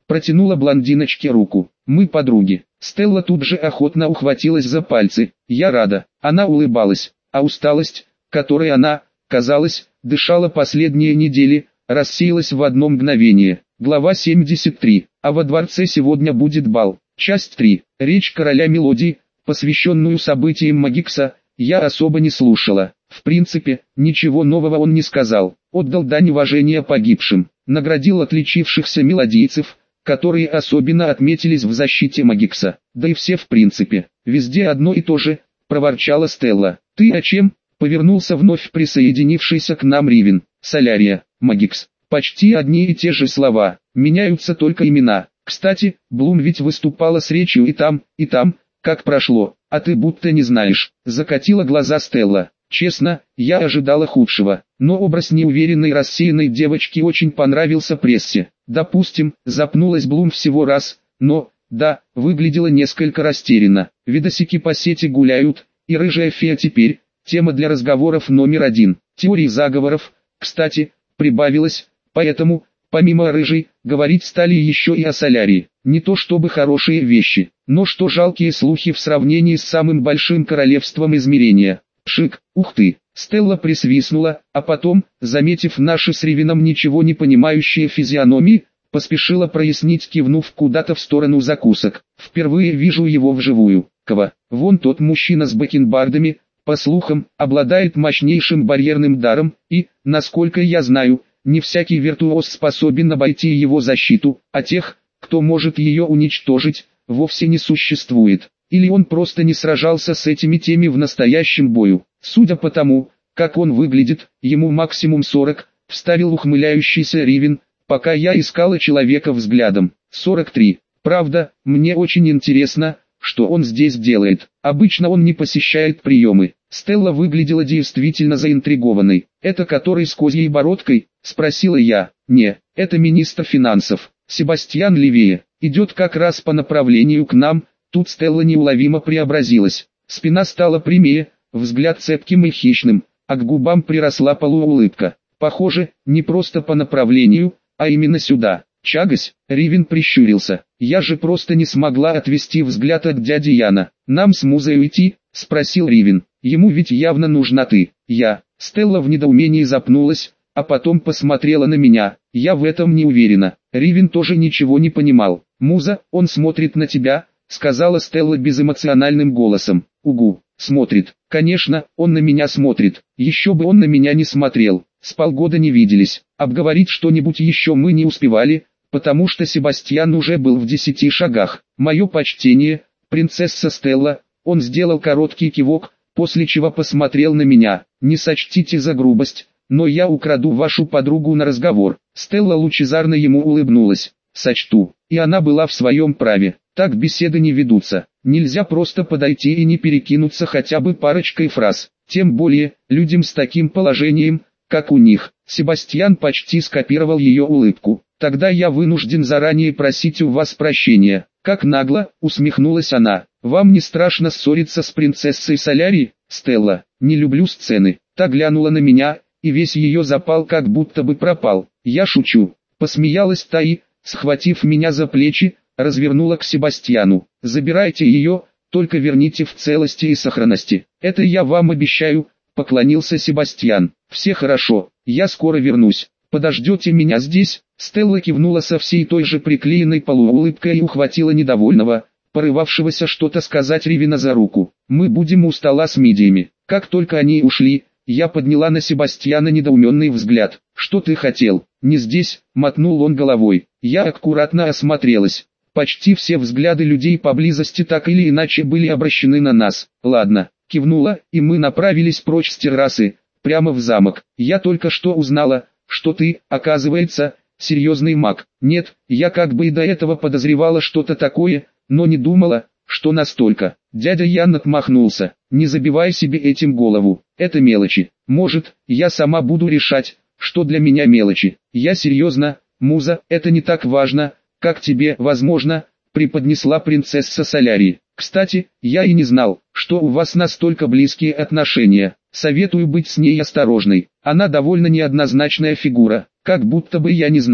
Протянула блондиночке руку. Мы подруги. Стелла тут же охотно ухватилась за пальцы. Я рада. Она улыбалась. А усталость, которой она, казалось, дышала последние недели, рассеялась в одно мгновение. Глава семьдесят три. А во дворце сегодня будет бал. Часть три. Речь короля мелодий, посвященную событиям Магикса, я особо не слушала. В принципе, ничего нового он не сказал. Отдал дань уважения погибшим. Наградил отличившихся мелодийцев, которые особенно отметились в защите Магикса. Да и все в принципе. Везде одно и то же, проворчала Стелла. Ты о чем? Повернулся вновь присоединившийся к нам Ривен. Солярия, Магикс. Почти одни и те же слова. Меняются только имена. Кстати, Блум ведь выступала с речью и там, и там. Как прошло, а ты будто не знаешь. Закатила глаза Стелла. Честно, я ожидала худшего, но образ неуверенной рассеянной девочки очень понравился прессе. Допустим, запнулась Блум всего раз, но, да, выглядела несколько растерянно. Видосики по сети гуляют, и рыжая фея теперь, тема для разговоров номер один. Теории заговоров, кстати, прибавилось, поэтому, помимо рыжей, говорить стали еще и о солярии. Не то чтобы хорошие вещи, но что жалкие слухи в сравнении с самым большим королевством измерения. Шик, ух ты, Стелла присвистнула, а потом, заметив наши с Ривеном ничего не понимающие физиономии, поспешила прояснить, кивнув куда-то в сторону закусок. Впервые вижу его вживую. Кого? Вон тот мужчина с бакенбардами, по слухам, обладает мощнейшим барьерным даром, и, насколько я знаю, не всякий виртуоз способен обойти его защиту, а тех, кто может ее уничтожить, вовсе не существует. Или он просто не сражался с этими теми в настоящем бою. Судя по тому, как он выглядит, ему максимум сорок, вставил ухмыляющийся Ривен, пока я искала человека взглядом. сорок три. Правда, мне очень интересно, что он здесь делает. Обычно он не посещает приемы. Стелла выглядела действительно заинтригованной. «Это который с козьей бородкой?» – спросила я. «Не, это министр финансов. Себастьян Левее. Идет как раз по направлению к нам». Тут Стелла неуловимо преобразилась. Спина стала прямее, взгляд цепким и хищным, а к губам приросла полуулыбка. Похоже, не просто по направлению, а именно сюда. Чагось, Ривен прищурился. Я же просто не смогла отвести взгляд от дяди Яна. Нам с Музой уйти? Спросил Ривен. Ему ведь явно нужна ты. Я. Стелла в недоумении запнулась, а потом посмотрела на меня. Я в этом не уверена. Ривен тоже ничего не понимал. Муза, он смотрит на тебя, сказала Стелла безэмоциональным голосом. Угу, смотрит. Конечно, он на меня смотрит. Еще бы он на меня не смотрел. С полгода не виделись. Обговорить что-нибудь еще мы не успевали, потому что Себастьян уже был в десяти шагах. Мое почтение, принцесса Стелла. Он сделал короткий кивок, после чего посмотрел на меня. Не сочтите за грубость, но я украду вашу подругу на разговор. Стелла лучезарно ему улыбнулась. Сочту. И она была в своем праве. Так беседы не ведутся. Нельзя просто подойти и не перекинуться хотя бы парочкой фраз. Тем более, людям с таким положением, как у них. Себастьян почти скопировал ее улыбку. Тогда я вынужден заранее просить у вас прощения. Как нагло, усмехнулась она. Вам не страшно ссориться с принцессой Солярии, Стелла? Не люблю сцены. Та глянула на меня, и весь ее запал как будто бы пропал. Я шучу. Посмеялась та и, схватив меня за плечи, развернула к Себастьяну. Забирайте ее, только верните в целости и сохранности. Это я вам обещаю, поклонился Себастьян. Все хорошо, я скоро вернусь. Подождете меня здесь? Стелла кивнула со всей той же приклеенной полуулыбкой и ухватила недовольного, порывавшегося что-то сказать Ривена за руку. Мы будем у стола с мидиями. Как только они ушли, я подняла на Себастьяна недоуменный взгляд. Что ты хотел? Не здесь, мотнул он головой. Я аккуратно осмотрелась. Почти все взгляды людей поблизости так или иначе были обращены на нас. Ладно, кивнула, и мы направились прочь с террасы, прямо в замок. Я только что узнала, что ты, оказывается, серьезный маг. Нет, я как бы и до этого подозревала что-то такое, но не думала, что настолько. Дядя Ян отмахнулся. Не забивай себе этим голову. Это мелочи. Может, я сама буду решать, что для меня мелочи. Я серьезно, Муза, это не так важно, как тебе, возможно, преподнесла принцесса Солярии. Кстати, я и не знал, что у вас настолько близкие отношения. Советую быть с ней осторожной. Она довольно неоднозначная фигура, как будто бы я не знаю,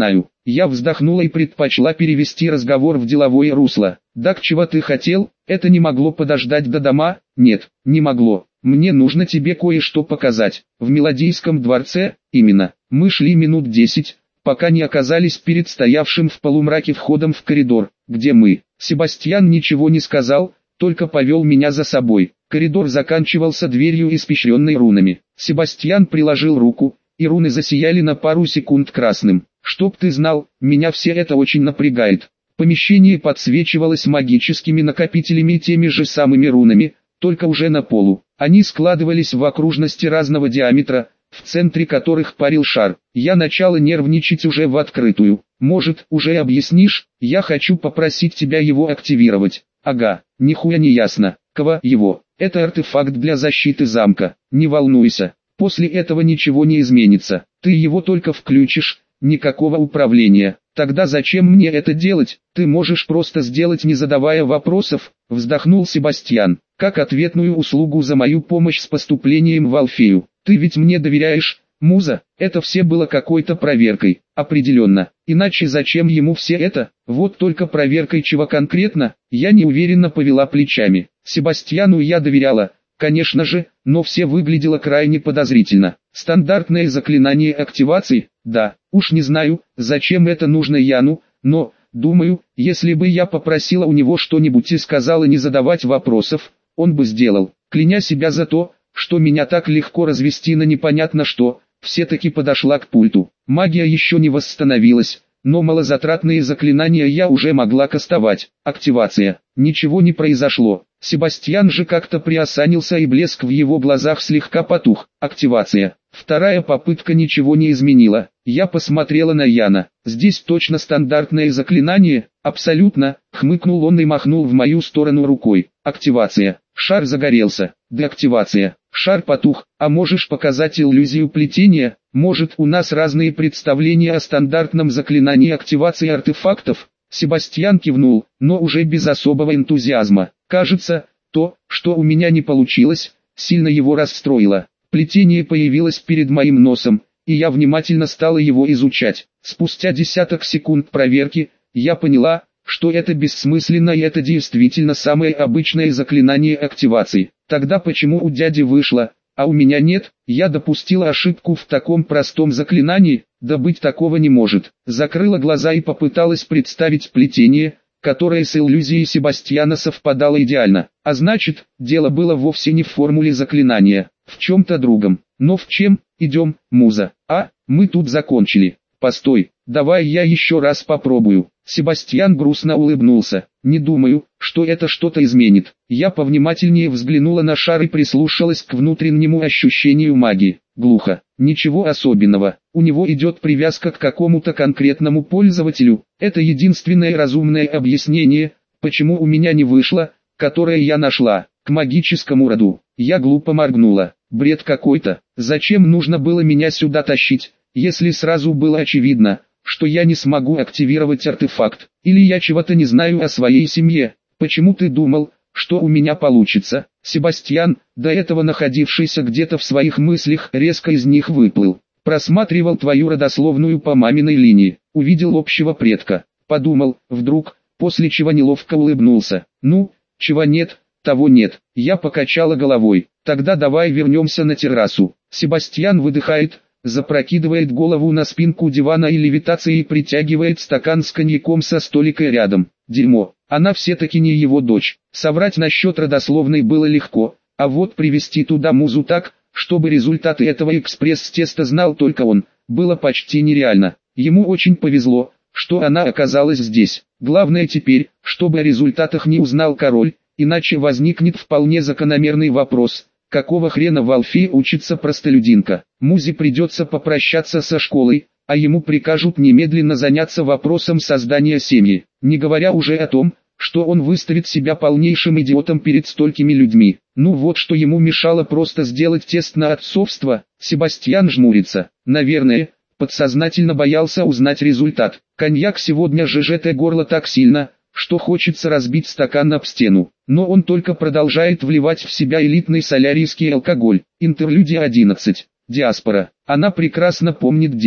Я вздохнула и предпочла перевести разговор в деловое русло. «Так чего ты хотел? Это не могло подождать до дома?» «Нет, не могло. Мне нужно тебе кое-что показать. В Мелодийском дворце, именно. Мы шли минут десять, пока не оказались перед стоявшим в полумраке входом в коридор, где мы. Себастьян ничего не сказал, только повел меня за собой. Коридор заканчивался дверью, испещренной рунами. Себастьян приложил руку, и руны засияли на пару секунд красным. «Чтоб ты знал, меня все это очень напрягает». Помещение подсвечивалось магическими накопителями и теми же самыми рунами, только уже на полу. Они складывались в окружности разного диаметра, в центре которых парил шар. Я начала нервничать уже в открытую. «Может, уже объяснишь? Я хочу попросить тебя его активировать». «Ага, нихуя не ясно. Кого его? Это артефакт для защиты замка. Не волнуйся, после этого ничего не изменится. Ты его только включишь, никакого управления. Тогда зачем мне это делать? Ты можешь просто сделать, не задавая вопросов», — вздохнул Себастьян, «как ответную услугу за мою помощь с поступлением в Алфею. Ты ведь мне доверяешь, Муза?» Это все было какой-то проверкой, определенно. Иначе зачем ему все это? Вот только проверкой чего конкретно? Я неуверенно повела плечами. Себастьяну я доверяла, конечно же, но все выглядело крайне подозрительно. Стандартное заклинание активации? Да, уж не знаю, зачем это нужно Яну, но, думаю, если бы я попросила у него что-нибудь и сказала не задавать вопросов, он бы сделал. Кляня себя за то, что меня так легко развести на непонятно что, все-таки подошла к пульту. Магия еще не восстановилась, но малозатратные заклинания я уже могла кастовать. Активация. Ничего не произошло. Себастьян же как-то приосанился, и блеск в его глазах слегка потух. Активация. Вторая попытка ничего не изменила. Я посмотрела на Яна. «Здесь точно стандартное заклинание?» «Абсолютно», — хмыкнул он и махнул в мою сторону рукой. «Активация». Шар загорелся. «Деактивация». Шар потух. «А можешь показать иллюзию плетения?» «Может, у нас разные представления о стандартном заклинании активации артефактов?» Себастьян кивнул, но уже без особого энтузиазма. «Кажется, то, что у меня не получилось, сильно его расстроило. Плетение появилось перед моим носом, и я внимательно стала его изучать. Спустя десяток секунд проверки, я поняла, что это бессмысленно, и это действительно самое обычное заклинание активации. Тогда почему у дяди вышло, а у меня нет? Я допустила ошибку в таком простом заклинании? Да быть такого не может». Закрыла глаза и попыталась представить плетение, которое с иллюзией Себастьяна совпадало идеально. А значит, дело было вовсе не в формуле заклинания, в чем-то другом. Но в чем? Идем, Муза. А, мы тут закончили. Постой, давай я еще раз попробую. Себастьян грустно улыбнулся. «Не думаю, что это что-то изменит». Я повнимательнее взглянула на шар и прислушалась к внутреннему ощущению магии. Глухо. Ничего особенного. У него идет привязка к какому-то конкретному пользователю. Это единственное разумное объяснение, почему у меня не вышло, которое я нашла. К магическому роду. Я глупо моргнула. Бред какой-то. Зачем нужно было меня сюда тащить, если сразу было очевидно, что я не смогу активировать артефакт? Или я чего-то не знаю о своей семье? Почему ты думал, что у меня получится?» Себастьян, до этого находившийся где-то в своих мыслях, резко из них выплыл. «Просматривал твою родословную по маминой линии, увидел общего предка, подумал, вдруг, после чего неловко улыбнулся. Ну, чего нет, того нет». Я покачала головой. «Тогда давай вернемся на террасу». Себастьян выдыхает, запрокидывает голову на спинку дивана и левитацией притягивает стакан с коньяком со столика рядом. Дерьмо, она все-таки не его дочь. Соврать насчет родословной было легко, а вот привести туда Музу так, чтобы результаты этого экспресс-теста знал только он, было почти нереально. Ему очень повезло, что она оказалась здесь. Главное теперь, чтобы о результатах не узнал король, иначе возникнет вполне закономерный вопрос: какого хрена в Алфее учится простолюдинка? Музе придется попрощаться со школой, а ему прикажут немедленно заняться вопросом создания семьи, не говоря уже о том, что он выставит себя полнейшим идиотом перед столькими людьми. Ну вот что ему мешало просто сделать тест на отцовство. Себастьян жмурится. Наверное, подсознательно боялся узнать результат. Коньяк сегодня жжет горло так сильно, что хочется разбить стакан об стену. Но он только продолжает вливать в себя элитный солярийский алкоголь. Интерлюдия одиннадцать. Диаспора. Она прекрасно помнит день,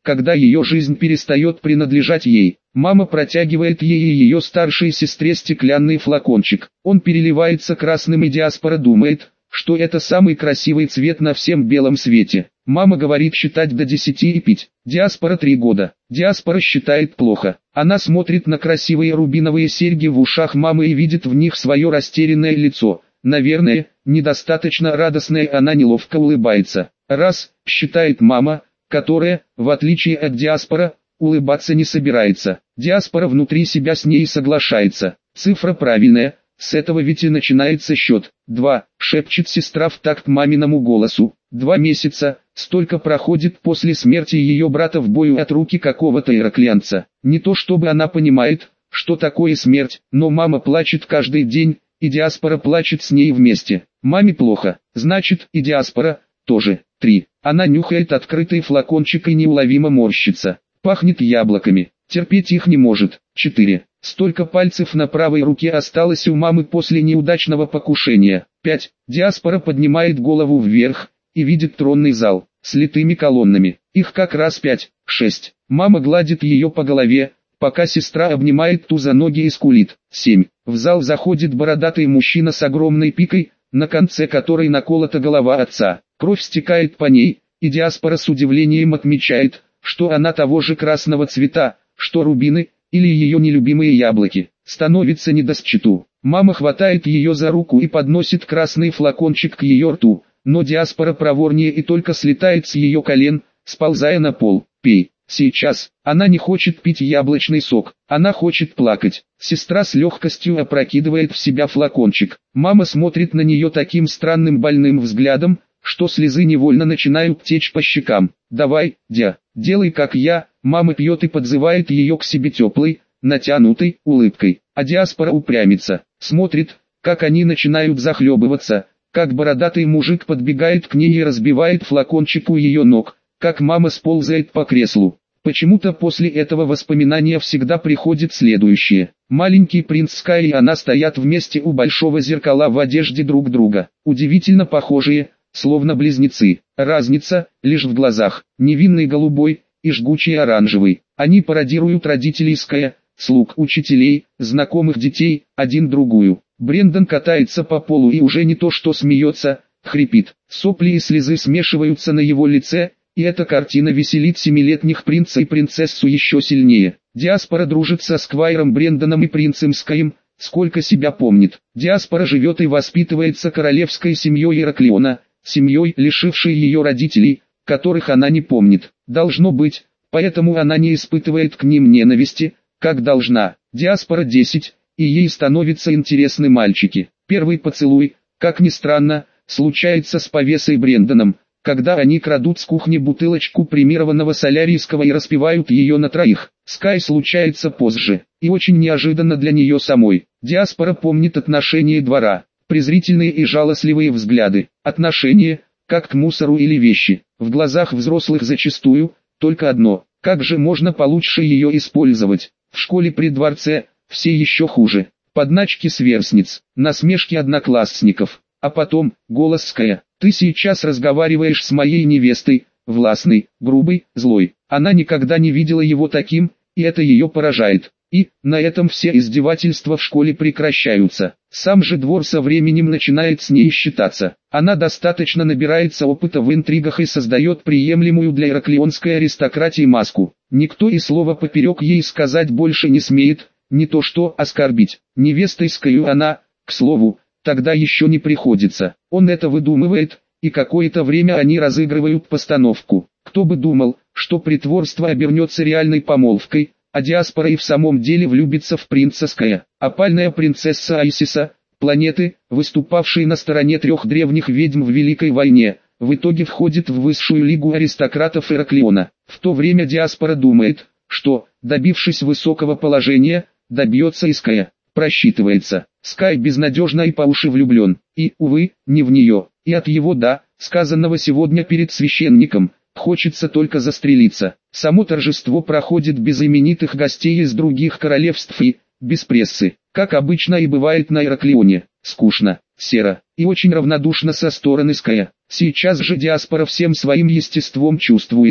когда ее жизнь перестает принадлежать ей. Мама протягивает ей и ее старшей сестре стеклянный флакончик. Он переливается красным, и диаспора думает, что это самый красивый цвет на всем белом свете. Мама говорит считать до десяти и пить. Диаспора три года. Диаспора считает плохо. Она смотрит на красивые рубиновые серьги в ушах мамы и видит в них свое растерянное лицо. Наверное, недостаточно радостная, она неловко улыбается. Раз, считает мама, которая, в отличие от диаспора, улыбаться не собирается. Диаспора внутри себя с ней соглашается. Цифра правильная. С этого ведь и начинается счет. Два, шепчет сестра в такт маминому голосу. Два месяца, столько проходит после смерти ее брата в бою от руки какого-то ираклианца. Не то чтобы она понимает, что такое смерть, но мама плачет каждый день, и диаспора плачет с ней вместе. Маме плохо, значит и диаспора тоже. Три, она нюхает открытый флакончик и неуловимо морщится. Пахнет яблоками, терпеть их не может. Четыре. Столько пальцев на правой руке осталось у мамы после неудачного покушения. пять. Диаспора поднимает голову вверх и видит тронный зал с литыми колоннами. Их как раз пять. шесть. Мама гладит ее по голове, пока сестра обнимает ту за ноги и скулит. семь. В зал заходит бородатый мужчина с огромной пикой, на конце которой наколота голова отца. Кровь стекает по ней, и диаспора с удивлением отмечает, что она того же красного цвета, что рубины, или ее нелюбимые яблоки. Становится не до счету. Мама хватает ее за руку и подносит красный флакончик к ее рту, но диаспора проворнее и только слетает с ее колен, сползая на пол. Пей. Сейчас. Она не хочет пить яблочный сок, она хочет плакать. Сестра с легкостью опрокидывает в себя флакончик. Мама смотрит на нее таким странным больным взглядом, что слезы невольно начинают течь по щекам. «Давай, дя, делай как я». Мама пьет и подзывает ее к себе теплой, натянутой улыбкой. А диаспора упрямится, смотрит, как они начинают захлебываться, как бородатый мужик подбегает к ней и разбивает флакончик у ее ног, как мама сползает по креслу. Почему-то после этого воспоминания всегда приходит следующее. Маленький принц Скай и она стоят вместе у большого зеркала в одежде друг друга. Удивительно похожие, словно близнецы. Разница лишь в глазах. Невинный голубой и жгучий оранжевый. Они пародируют родителей Ская, слуг, учителей, знакомых детей, один другую. Брендон катается по полу и уже не то что смеется, хрипит. Сопли и слезы смешиваются на его лице, и эта картина веселит семилетних принца и принцессу еще сильнее. Диаспора дружит со Сквайром Брендоном и принцем Скаем, сколько себя помнит. Диаспора живет и воспитывается королевской семьей Ираклиона, семьей, лишившей ее родителей, которых она не помнит. Должно быть, поэтому она не испытывает к ним ненависти, как должна. Диаспора десять, и ей становятся интересны мальчики. Первый поцелуй, как ни странно, случается с повесой Брендоном, когда они крадут с кухни бутылочку премированного солярийского и распивают ее на троих. Скай случается позже, и очень неожиданно для нее самой. Диаспора помнит отношение двора, презрительные и жалостливые взгляды, отношения, как к мусору или вещи. В глазах взрослых зачастую только одно: как же можно получше ее использовать. В школе при дворце все еще хуже. Подначки сверстниц, насмешки одноклассников, а потом голос Ская: «Ты сейчас разговариваешь с моей невестой», властный, грубый, злой. Она никогда не видела его таким, и это ее поражает. И, на этом все издевательства в школе прекращаются. Сам же двор со временем начинает с ней считаться. Она достаточно набирается опыта в интригах и создает приемлемую для ираклионской аристократии маску. Никто и слова поперек ей сказать больше не смеет, не то что оскорбить. Невестой Скаю она, к слову, тогда еще не приходится. Он это выдумывает, и какое-то время они разыгрывают постановку. Кто бы думал, что притворство обернется реальной помолвкой, а диаспора и в самом деле влюбится в принца Ская. Опальная принцесса Айсиса, планеты, выступавшей на стороне трех древних ведьм в Великой войне, в итоге входит в высшую лигу аристократов Ираклиона. В то время диаспора думает, что, добившись высокого положения, добьется и Ская. Просчитывается. Скай безнадежно и по уши влюблен, и, увы, не в нее, и от его «да», сказанного сегодня перед священником, хочется только застрелиться. Само торжество проходит без именитых гостей из других королевств и, без прессы, как обычно и бывает на Ираклионе. Скучно, серо и очень равнодушно со стороны Ская. Сейчас же диаспора всем своим естеством чувствует,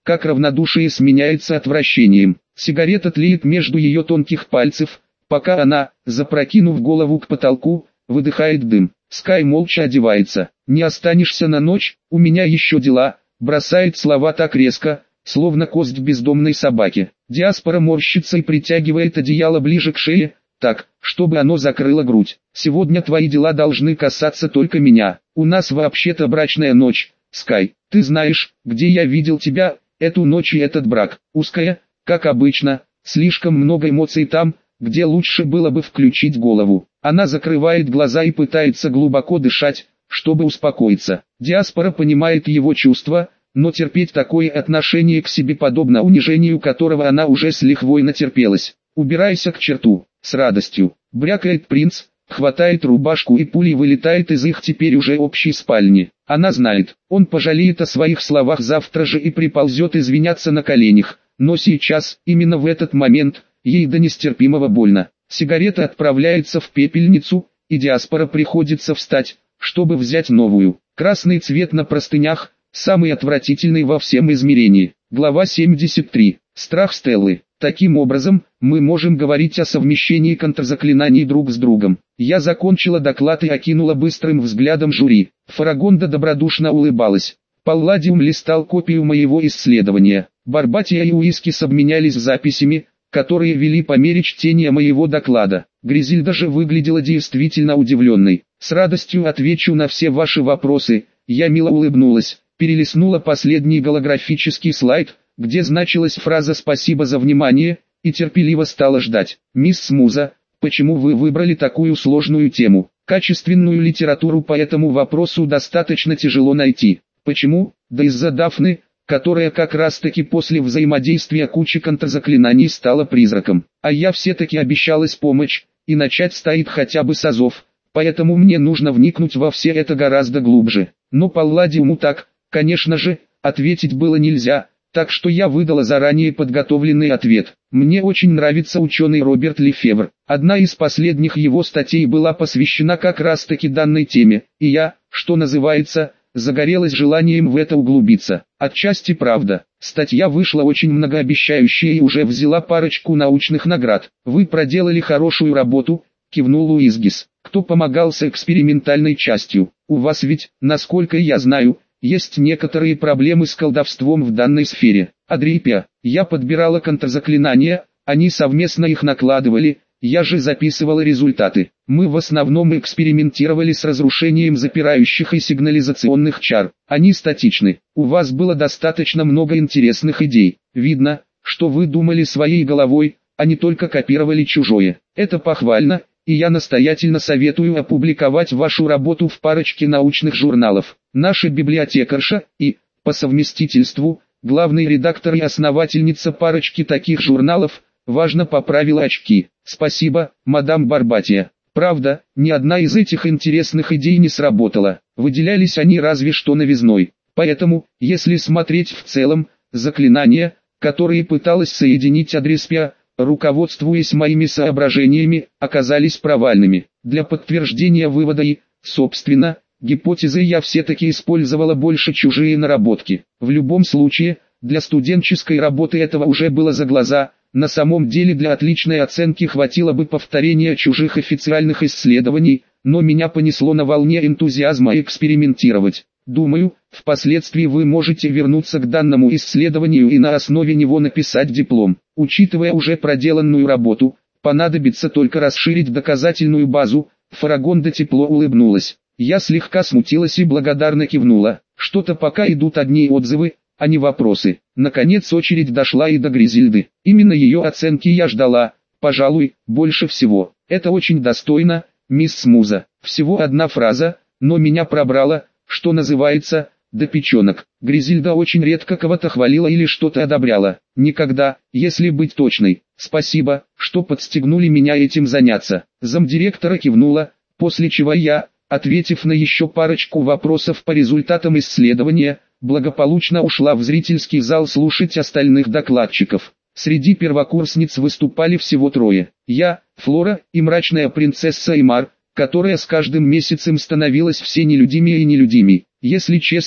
как равнодушие сменяется отвращением. Сигарета тлеет между ее тонких пальцев, пока она, запрокинув голову к потолку, выдыхает дым. Скай молча одевается. «Не останешься на ночь, у меня еще дела», бросает слова так резко, словно кость бездомной собаки. Диаспора морщится и притягивает одеяло ближе к шее, так, чтобы оно закрыло грудь. «Сегодня твои дела должны касаться только меня. У нас вообще-то брачная ночь, Скай. Ты знаешь, где я видел тебя, эту ночь и этот брак. Узкая, как обычно, слишком много эмоций там, где лучше было бы включить голову». Она закрывает глаза и пытается глубоко дышать, чтобы успокоиться. Диаспора понимает его чувства, но терпеть такое отношение к себе подобно унижению, которого она уже с лихвой натерпелась. «Убирайся к черту», с радостью, брякает принц, хватает рубашку и пулей вылетает из их теперь уже общей спальни. Она знает, он пожалеет о своих словах завтра же и приползет извиняться на коленях, но сейчас, именно в этот момент, ей до нестерпимого больно. Сигарета отправляется в пепельницу, и Диаспора приходится встать, чтобы взять новую. Красный цвет на простынях, самый отвратительный во всем измерении. Глава семьдесят три. Страх Стеллы. Таким образом, мы можем говорить о совмещении контрзаклинаний друг с другом. Я закончила доклад и окинула быстрым взглядом жюри. Фарагонда добродушно улыбалась. Палладиум листал копию моего исследования. Барбатия и Уискис обменялись записями, которые вели по мере чтения моего доклада. Гризильда же выглядела действительно удивленной. «С радостью отвечу на все ваши вопросы», я мило улыбнулась, перелистнула последний голографический слайд, где значилась фраза «Спасибо за внимание», и терпеливо стала ждать. «Мисс Смуза, почему вы выбрали такую сложную тему? Качественную литературу по этому вопросу достаточно тяжело найти. Почему? Да из-за Дафны, которая как раз-таки после взаимодействия кучи контрзаклинаний стала призраком. А я все-таки обещалась помочь, и начать стоит хотя бы с азов, поэтому мне нужно вникнуть во все это гораздо глубже». Но Палладиуму так, конечно же, ответить было нельзя, так что я выдала заранее подготовленный ответ. Мне очень нравится ученый Роберт Лефевр. Одна из последних его статей была посвящена как раз-таки данной теме, и я, что называется, загорелась желанием в это углубиться. Отчасти правда. Статья вышла очень многообещающая и уже взяла парочку научных наград. «Вы проделали хорошую работу», кивнул Уизгис. «Кто помогал с экспериментальной частью? У вас ведь, насколько я знаю, есть некоторые проблемы с колдовством в данной сфере. Адрипия, я подбирала контрзаклинания, они совместно их накладывали, я же записывала результаты. Мы в основном экспериментировали с разрушением запирающих и сигнализационных чар. Они статичны. У вас было достаточно много интересных идей. Видно, что вы думали своей головой, а не только копировали чужое. Это похвально, и я настоятельно советую опубликовать вашу работу в парочке научных журналов. Наша библиотекарша и, по совместительству, главный редактор и основательница парочки таких журналов, важно поправила очки. Спасибо, мадам Барбатия. Правда, ни одна из этих интересных идей не сработала. Выделялись они разве что новизной. Поэтому, если смотреть в целом, заклинания, которые пыталась соединить Адрипия, руководствуясь моими соображениями, оказались провальными. Для подтверждения вывода и, собственно, гипотезы я все-таки использовала больше чужие наработки. В любом случае, для студенческой работы этого уже было за глаза, на самом деле для отличной оценки хватило бы повторения чужих официальных исследований, но меня понесло на волне энтузиазма экспериментировать. Думаю, впоследствии вы можете вернуться к данному исследованию и на основе него написать диплом. Учитывая уже проделанную работу, понадобится только расширить доказательную базу. Фарагонда тепло улыбнулась. Я слегка смутилась и благодарно кивнула. Что-то пока идут одни отзывы, а не вопросы. Наконец очередь дошла и до Гризильды. Именно ее оценки я ждала, пожалуй, больше всего. Это очень достойно, мисс Смуза. Всего одна фраза, но меня пробрала, что называется, до печенок. Гризильда очень редко кого-то хвалила или что-то одобряла. Никогда, если быть точной. Спасибо, что подстегнули меня этим заняться. Замдиректора кивнула, после чего я, ответив на еще парочку вопросов по результатам исследования, благополучно ушла в зрительский зал слушать остальных докладчиков. Среди первокурсниц выступали всего трое. Я, Флора и мрачная принцесса Эймар, которая с каждым месяцем становилась все нелюдимее и нелюдимей. Если честно,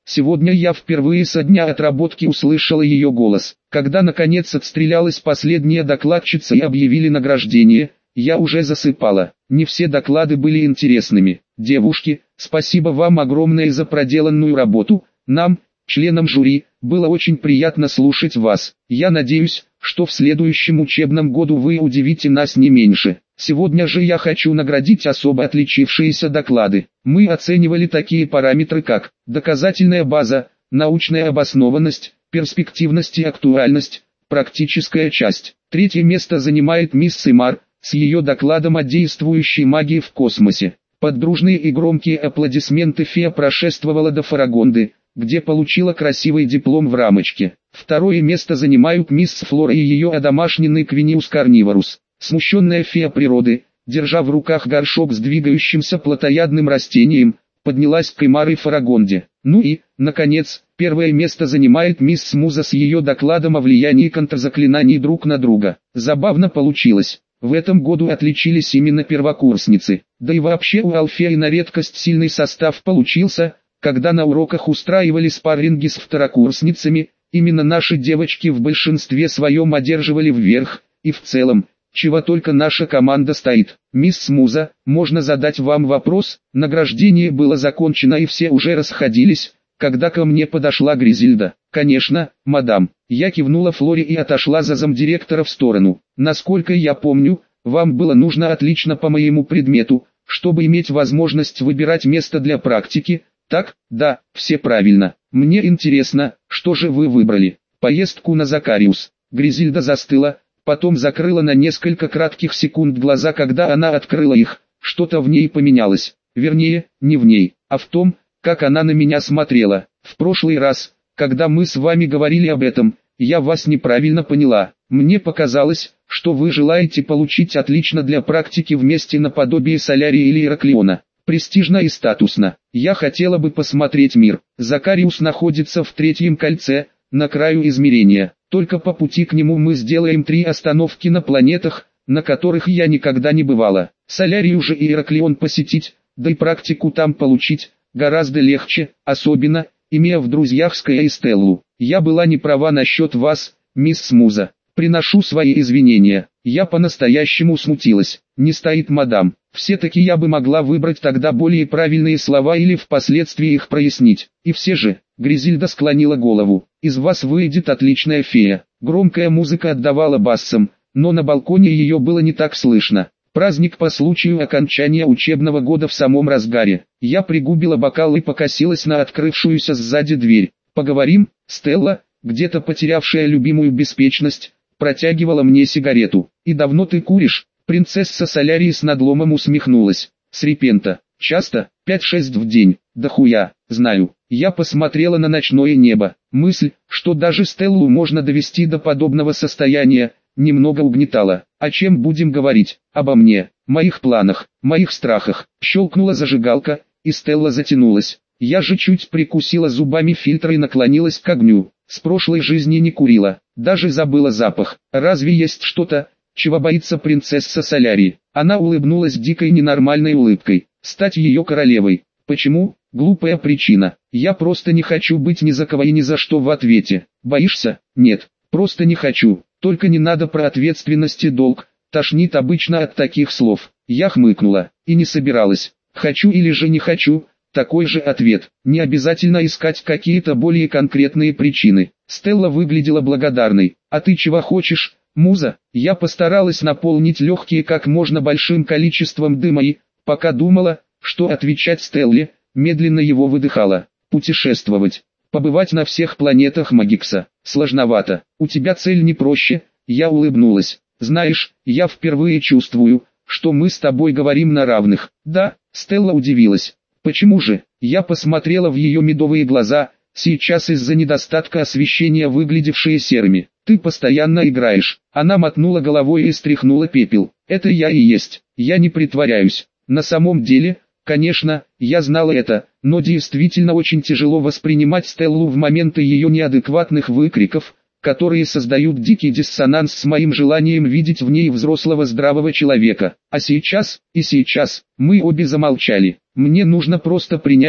Сегодня я впервые со дня отработки услышала ее голос. Когда наконец отстрелялась последняя докладчица и объявили награждение, я уже засыпала. Не все доклады были интересными. Девушки, спасибо вам огромное за проделанную работу. Нам, членам жюри, было очень приятно слушать вас. Я надеюсь, что в следующем учебном году вы удивите нас не меньше. Сегодня же я хочу наградить особо отличившиеся доклады. Мы оценивали такие параметры как доказательная база, научная обоснованность, перспективность и актуальность, практическая часть. Третье место занимает мисс Симар с ее докладом о действующей магии в космосе. Под дружные и громкие аплодисменты фея прошествовала до Фарагонды, где получила красивый диплом в рамочке. Второе место занимают мисс Флора и ее одомашненный Квиниус Карниворус. Смущенная фея природы, держа в руках горшок с двигающимся плотоядным растением, поднялась к Имаре Фарагонде. Ну и, наконец, первое место занимает мисс Смуза с ее докладом о влиянии контрзаклинаний друг на друга. Забавно получилось. В этом году отличились именно первокурсницы. Да и вообще у Алфеи на редкость сильный состав получился. Когда на уроках устраивали спарринги с второкурсницами, именно наши девочки в большинстве своем одерживали вверх, и в целом, чего только наша команда стоит. Мисс Смуза, можно задать вам вопрос? Награждение было закончено и все уже расходились, когда ко мне подошла Гризильда. Конечно, мадам. Я кивнула Флоре и отошла за замдиректора в сторону. Насколько я помню, вам было нужно отлично по моему предмету, чтобы иметь возможность выбирать место для практики. Так, да, все правильно. Мне интересно, что же вы выбрали? Поездку на Закариус. Гризильда застыла, потом закрыла на несколько кратких секунд глаза, когда она открыла их. Что-то в ней поменялось. Вернее, не в ней, а в том, как она на меня смотрела. В прошлый раз, когда мы с вами говорили об этом, я вас неправильно поняла. Мне показалось, что вы желаете получить отлично для практики вместе наподобие Солярия или Ираклиона. Престижно и статусно. Я хотела бы посмотреть мир. Закариус находится в третьем кольце, на краю измерения. Только по пути к нему мы сделаем три остановки на планетах, на которых я никогда не бывала. Солярию же и Ираклион посетить, да и практику там получить, гораздо легче, особенно, имея в друзьях Ская и Стеллу. Я была не права насчет вас, мисс Смуза. Приношу свои извинения. Я по-настоящему смутилась. Не стоит, мадам. Все-таки я бы могла выбрать тогда более правильные слова или впоследствии их прояснить. И все же, Гризильда склонила голову. Из вас выйдет отличная фея. Громкая музыка отдавала басом, но на балконе ее было не так слышно. Праздник по случаю окончания учебного года в самом разгаре. Я пригубила бокал и покосилась на открывшуюся сзади дверь. Поговорим, Стелла, где-то потерявшая любимую беспечность, протягивала мне сигарету. «И давно ты куришь?» Принцесса Солярии с надломом усмехнулась. «Срепента. Часто? пять-шесть в день. Да хуя, знаю». Я посмотрела на ночное небо. Мысль, что даже Стеллу можно довести до подобного состояния, немного угнетала. «О чем будем говорить? Обо мне, моих планах, моих страхах». Щелкнула зажигалка, и Стелла затянулась. Я же чуть прикусила зубами фильтр и наклонилась к огню. С прошлой жизни не курила, даже забыла запах. Разве есть что-то, чего боится принцесса Солярии? Она улыбнулась дикой ненормальной улыбкой. Стать ее королевой. Почему? Глупая причина. Я просто не хочу быть ни за кого и ни за что в ответе. Боишься? Нет, просто не хочу. Только не надо про ответственность и долг. Тошнит обычно от таких слов. Я хмыкнула, и не собиралась. Хочу или же не хочу. Такой же ответ. Не обязательно искать какие-то более конкретные причины. Стелла выглядела благодарной. «А ты чего хочешь, муза?» Я постаралась наполнить легкие как можно большим количеством дыма и, пока думала, что отвечать Стелле, медленно его выдыхала. «Путешествовать. Побывать на всех планетах Магикса. Сложновато. У тебя цель не проще». Я улыбнулась. «Знаешь, я впервые чувствую, что мы с тобой говорим на равных». «Да?» Стелла удивилась. «Почему же?» Я посмотрела в ее медовые глаза, сейчас из-за недостатка освещения выглядевшие серыми. «Ты постоянно играешь». Она мотнула головой и стряхнула пепел. «Это я и есть. Я не притворяюсь. На самом деле, конечно, я знала это, но действительно очень тяжело воспринимать Стеллу в моменты ее неадекватных выкриков, которые создают дикий диссонанс с моим желанием видеть в ней взрослого здравого человека. А сейчас, и сейчас, мы обе замолчали. Мне нужно просто принять,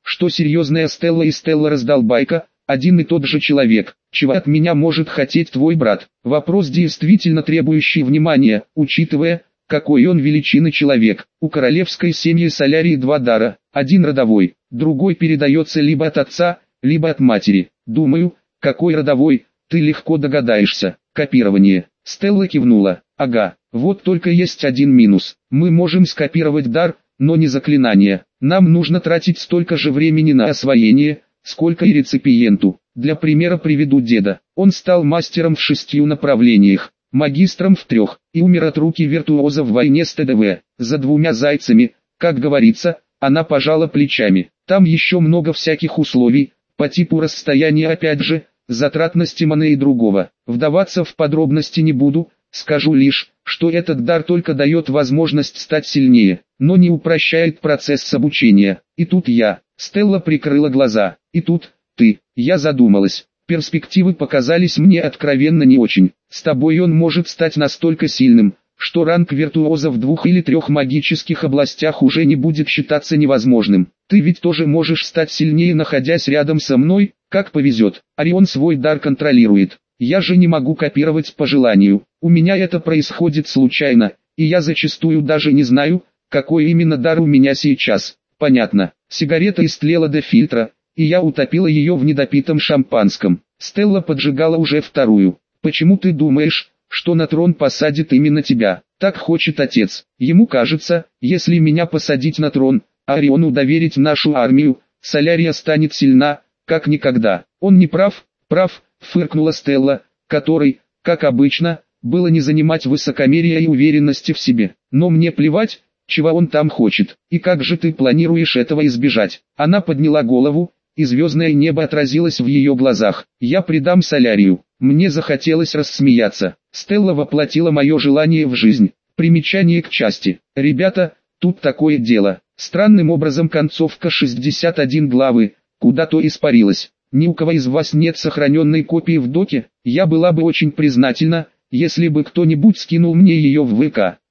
что серьезная Стелла и Стелла раздолбайка, один и тот же человек. Чего от меня может хотеть твой брат? Вопрос действительно требующий внимания, учитывая, какой он величины человек. У королевской семьи Солярии два дара, один родовой, другой передается либо от отца, либо от матери. Думаю, какой родовой, ты легко догадаешься. Копирование. Стелла кивнула. Ага, вот только есть один минус. Мы можем скопировать дар, но не заклинание. Нам нужно тратить столько же времени на освоение, сколько и реципиенту. Для примера приведу деда. Он стал мастером в шестью направлениях, магистром в трех, и умер от руки виртуоза в войне с ТДВ. За двумя зайцами, как говорится, она пожала плечами. Там еще много всяких условий, по типу расстояния опять же, затратности маны и другого. Вдаваться в подробности не буду, скажу лишь, что этот дар только дает возможность стать сильнее, но не упрощает процесс обучения. И тут я, Стелла прикрыла глаза, и тут, ты, я задумалась. Перспективы показались мне откровенно не очень. С тобой он может стать настолько сильным, что ранг виртуоза в двух или трех магических областях уже не будет считаться невозможным. Ты ведь тоже можешь стать сильнее, находясь рядом со мной, как повезет. Орион свой дар контролирует. Я же не могу копировать по желанию. У меня это происходит случайно, и я зачастую даже не знаю, какой именно дар у меня сейчас. Понятно. Сигарета истлела до фильтра, и я утопила ее в недопитом шампанском. Стелла поджигала уже вторую. Почему ты думаешь, что на трон посадит именно тебя? Так хочет отец. Ему кажется, если меня посадить на трон, а Ориону доверить нашу армию, Солярия станет сильна, как никогда. Он не прав, прав, фыркнула Стелла, которой, как обычно, было не занимать высокомерия и уверенности в себе. Но мне плевать, чего он там хочет. И как же ты планируешь этого избежать? Она подняла голову, и звездное небо отразилось в ее глазах. Я предам Солярию. Мне захотелось рассмеяться. Стелла воплотила мое желание в жизнь. Примечание к части. Ребята, тут такое дело. Странным образом концовка шестьдесят один главы куда-то испарилась. Ни у кого из вас нет сохраненной копии в доке? Я была бы очень признательна, если бы кто-нибудь скинул мне ее в ВК.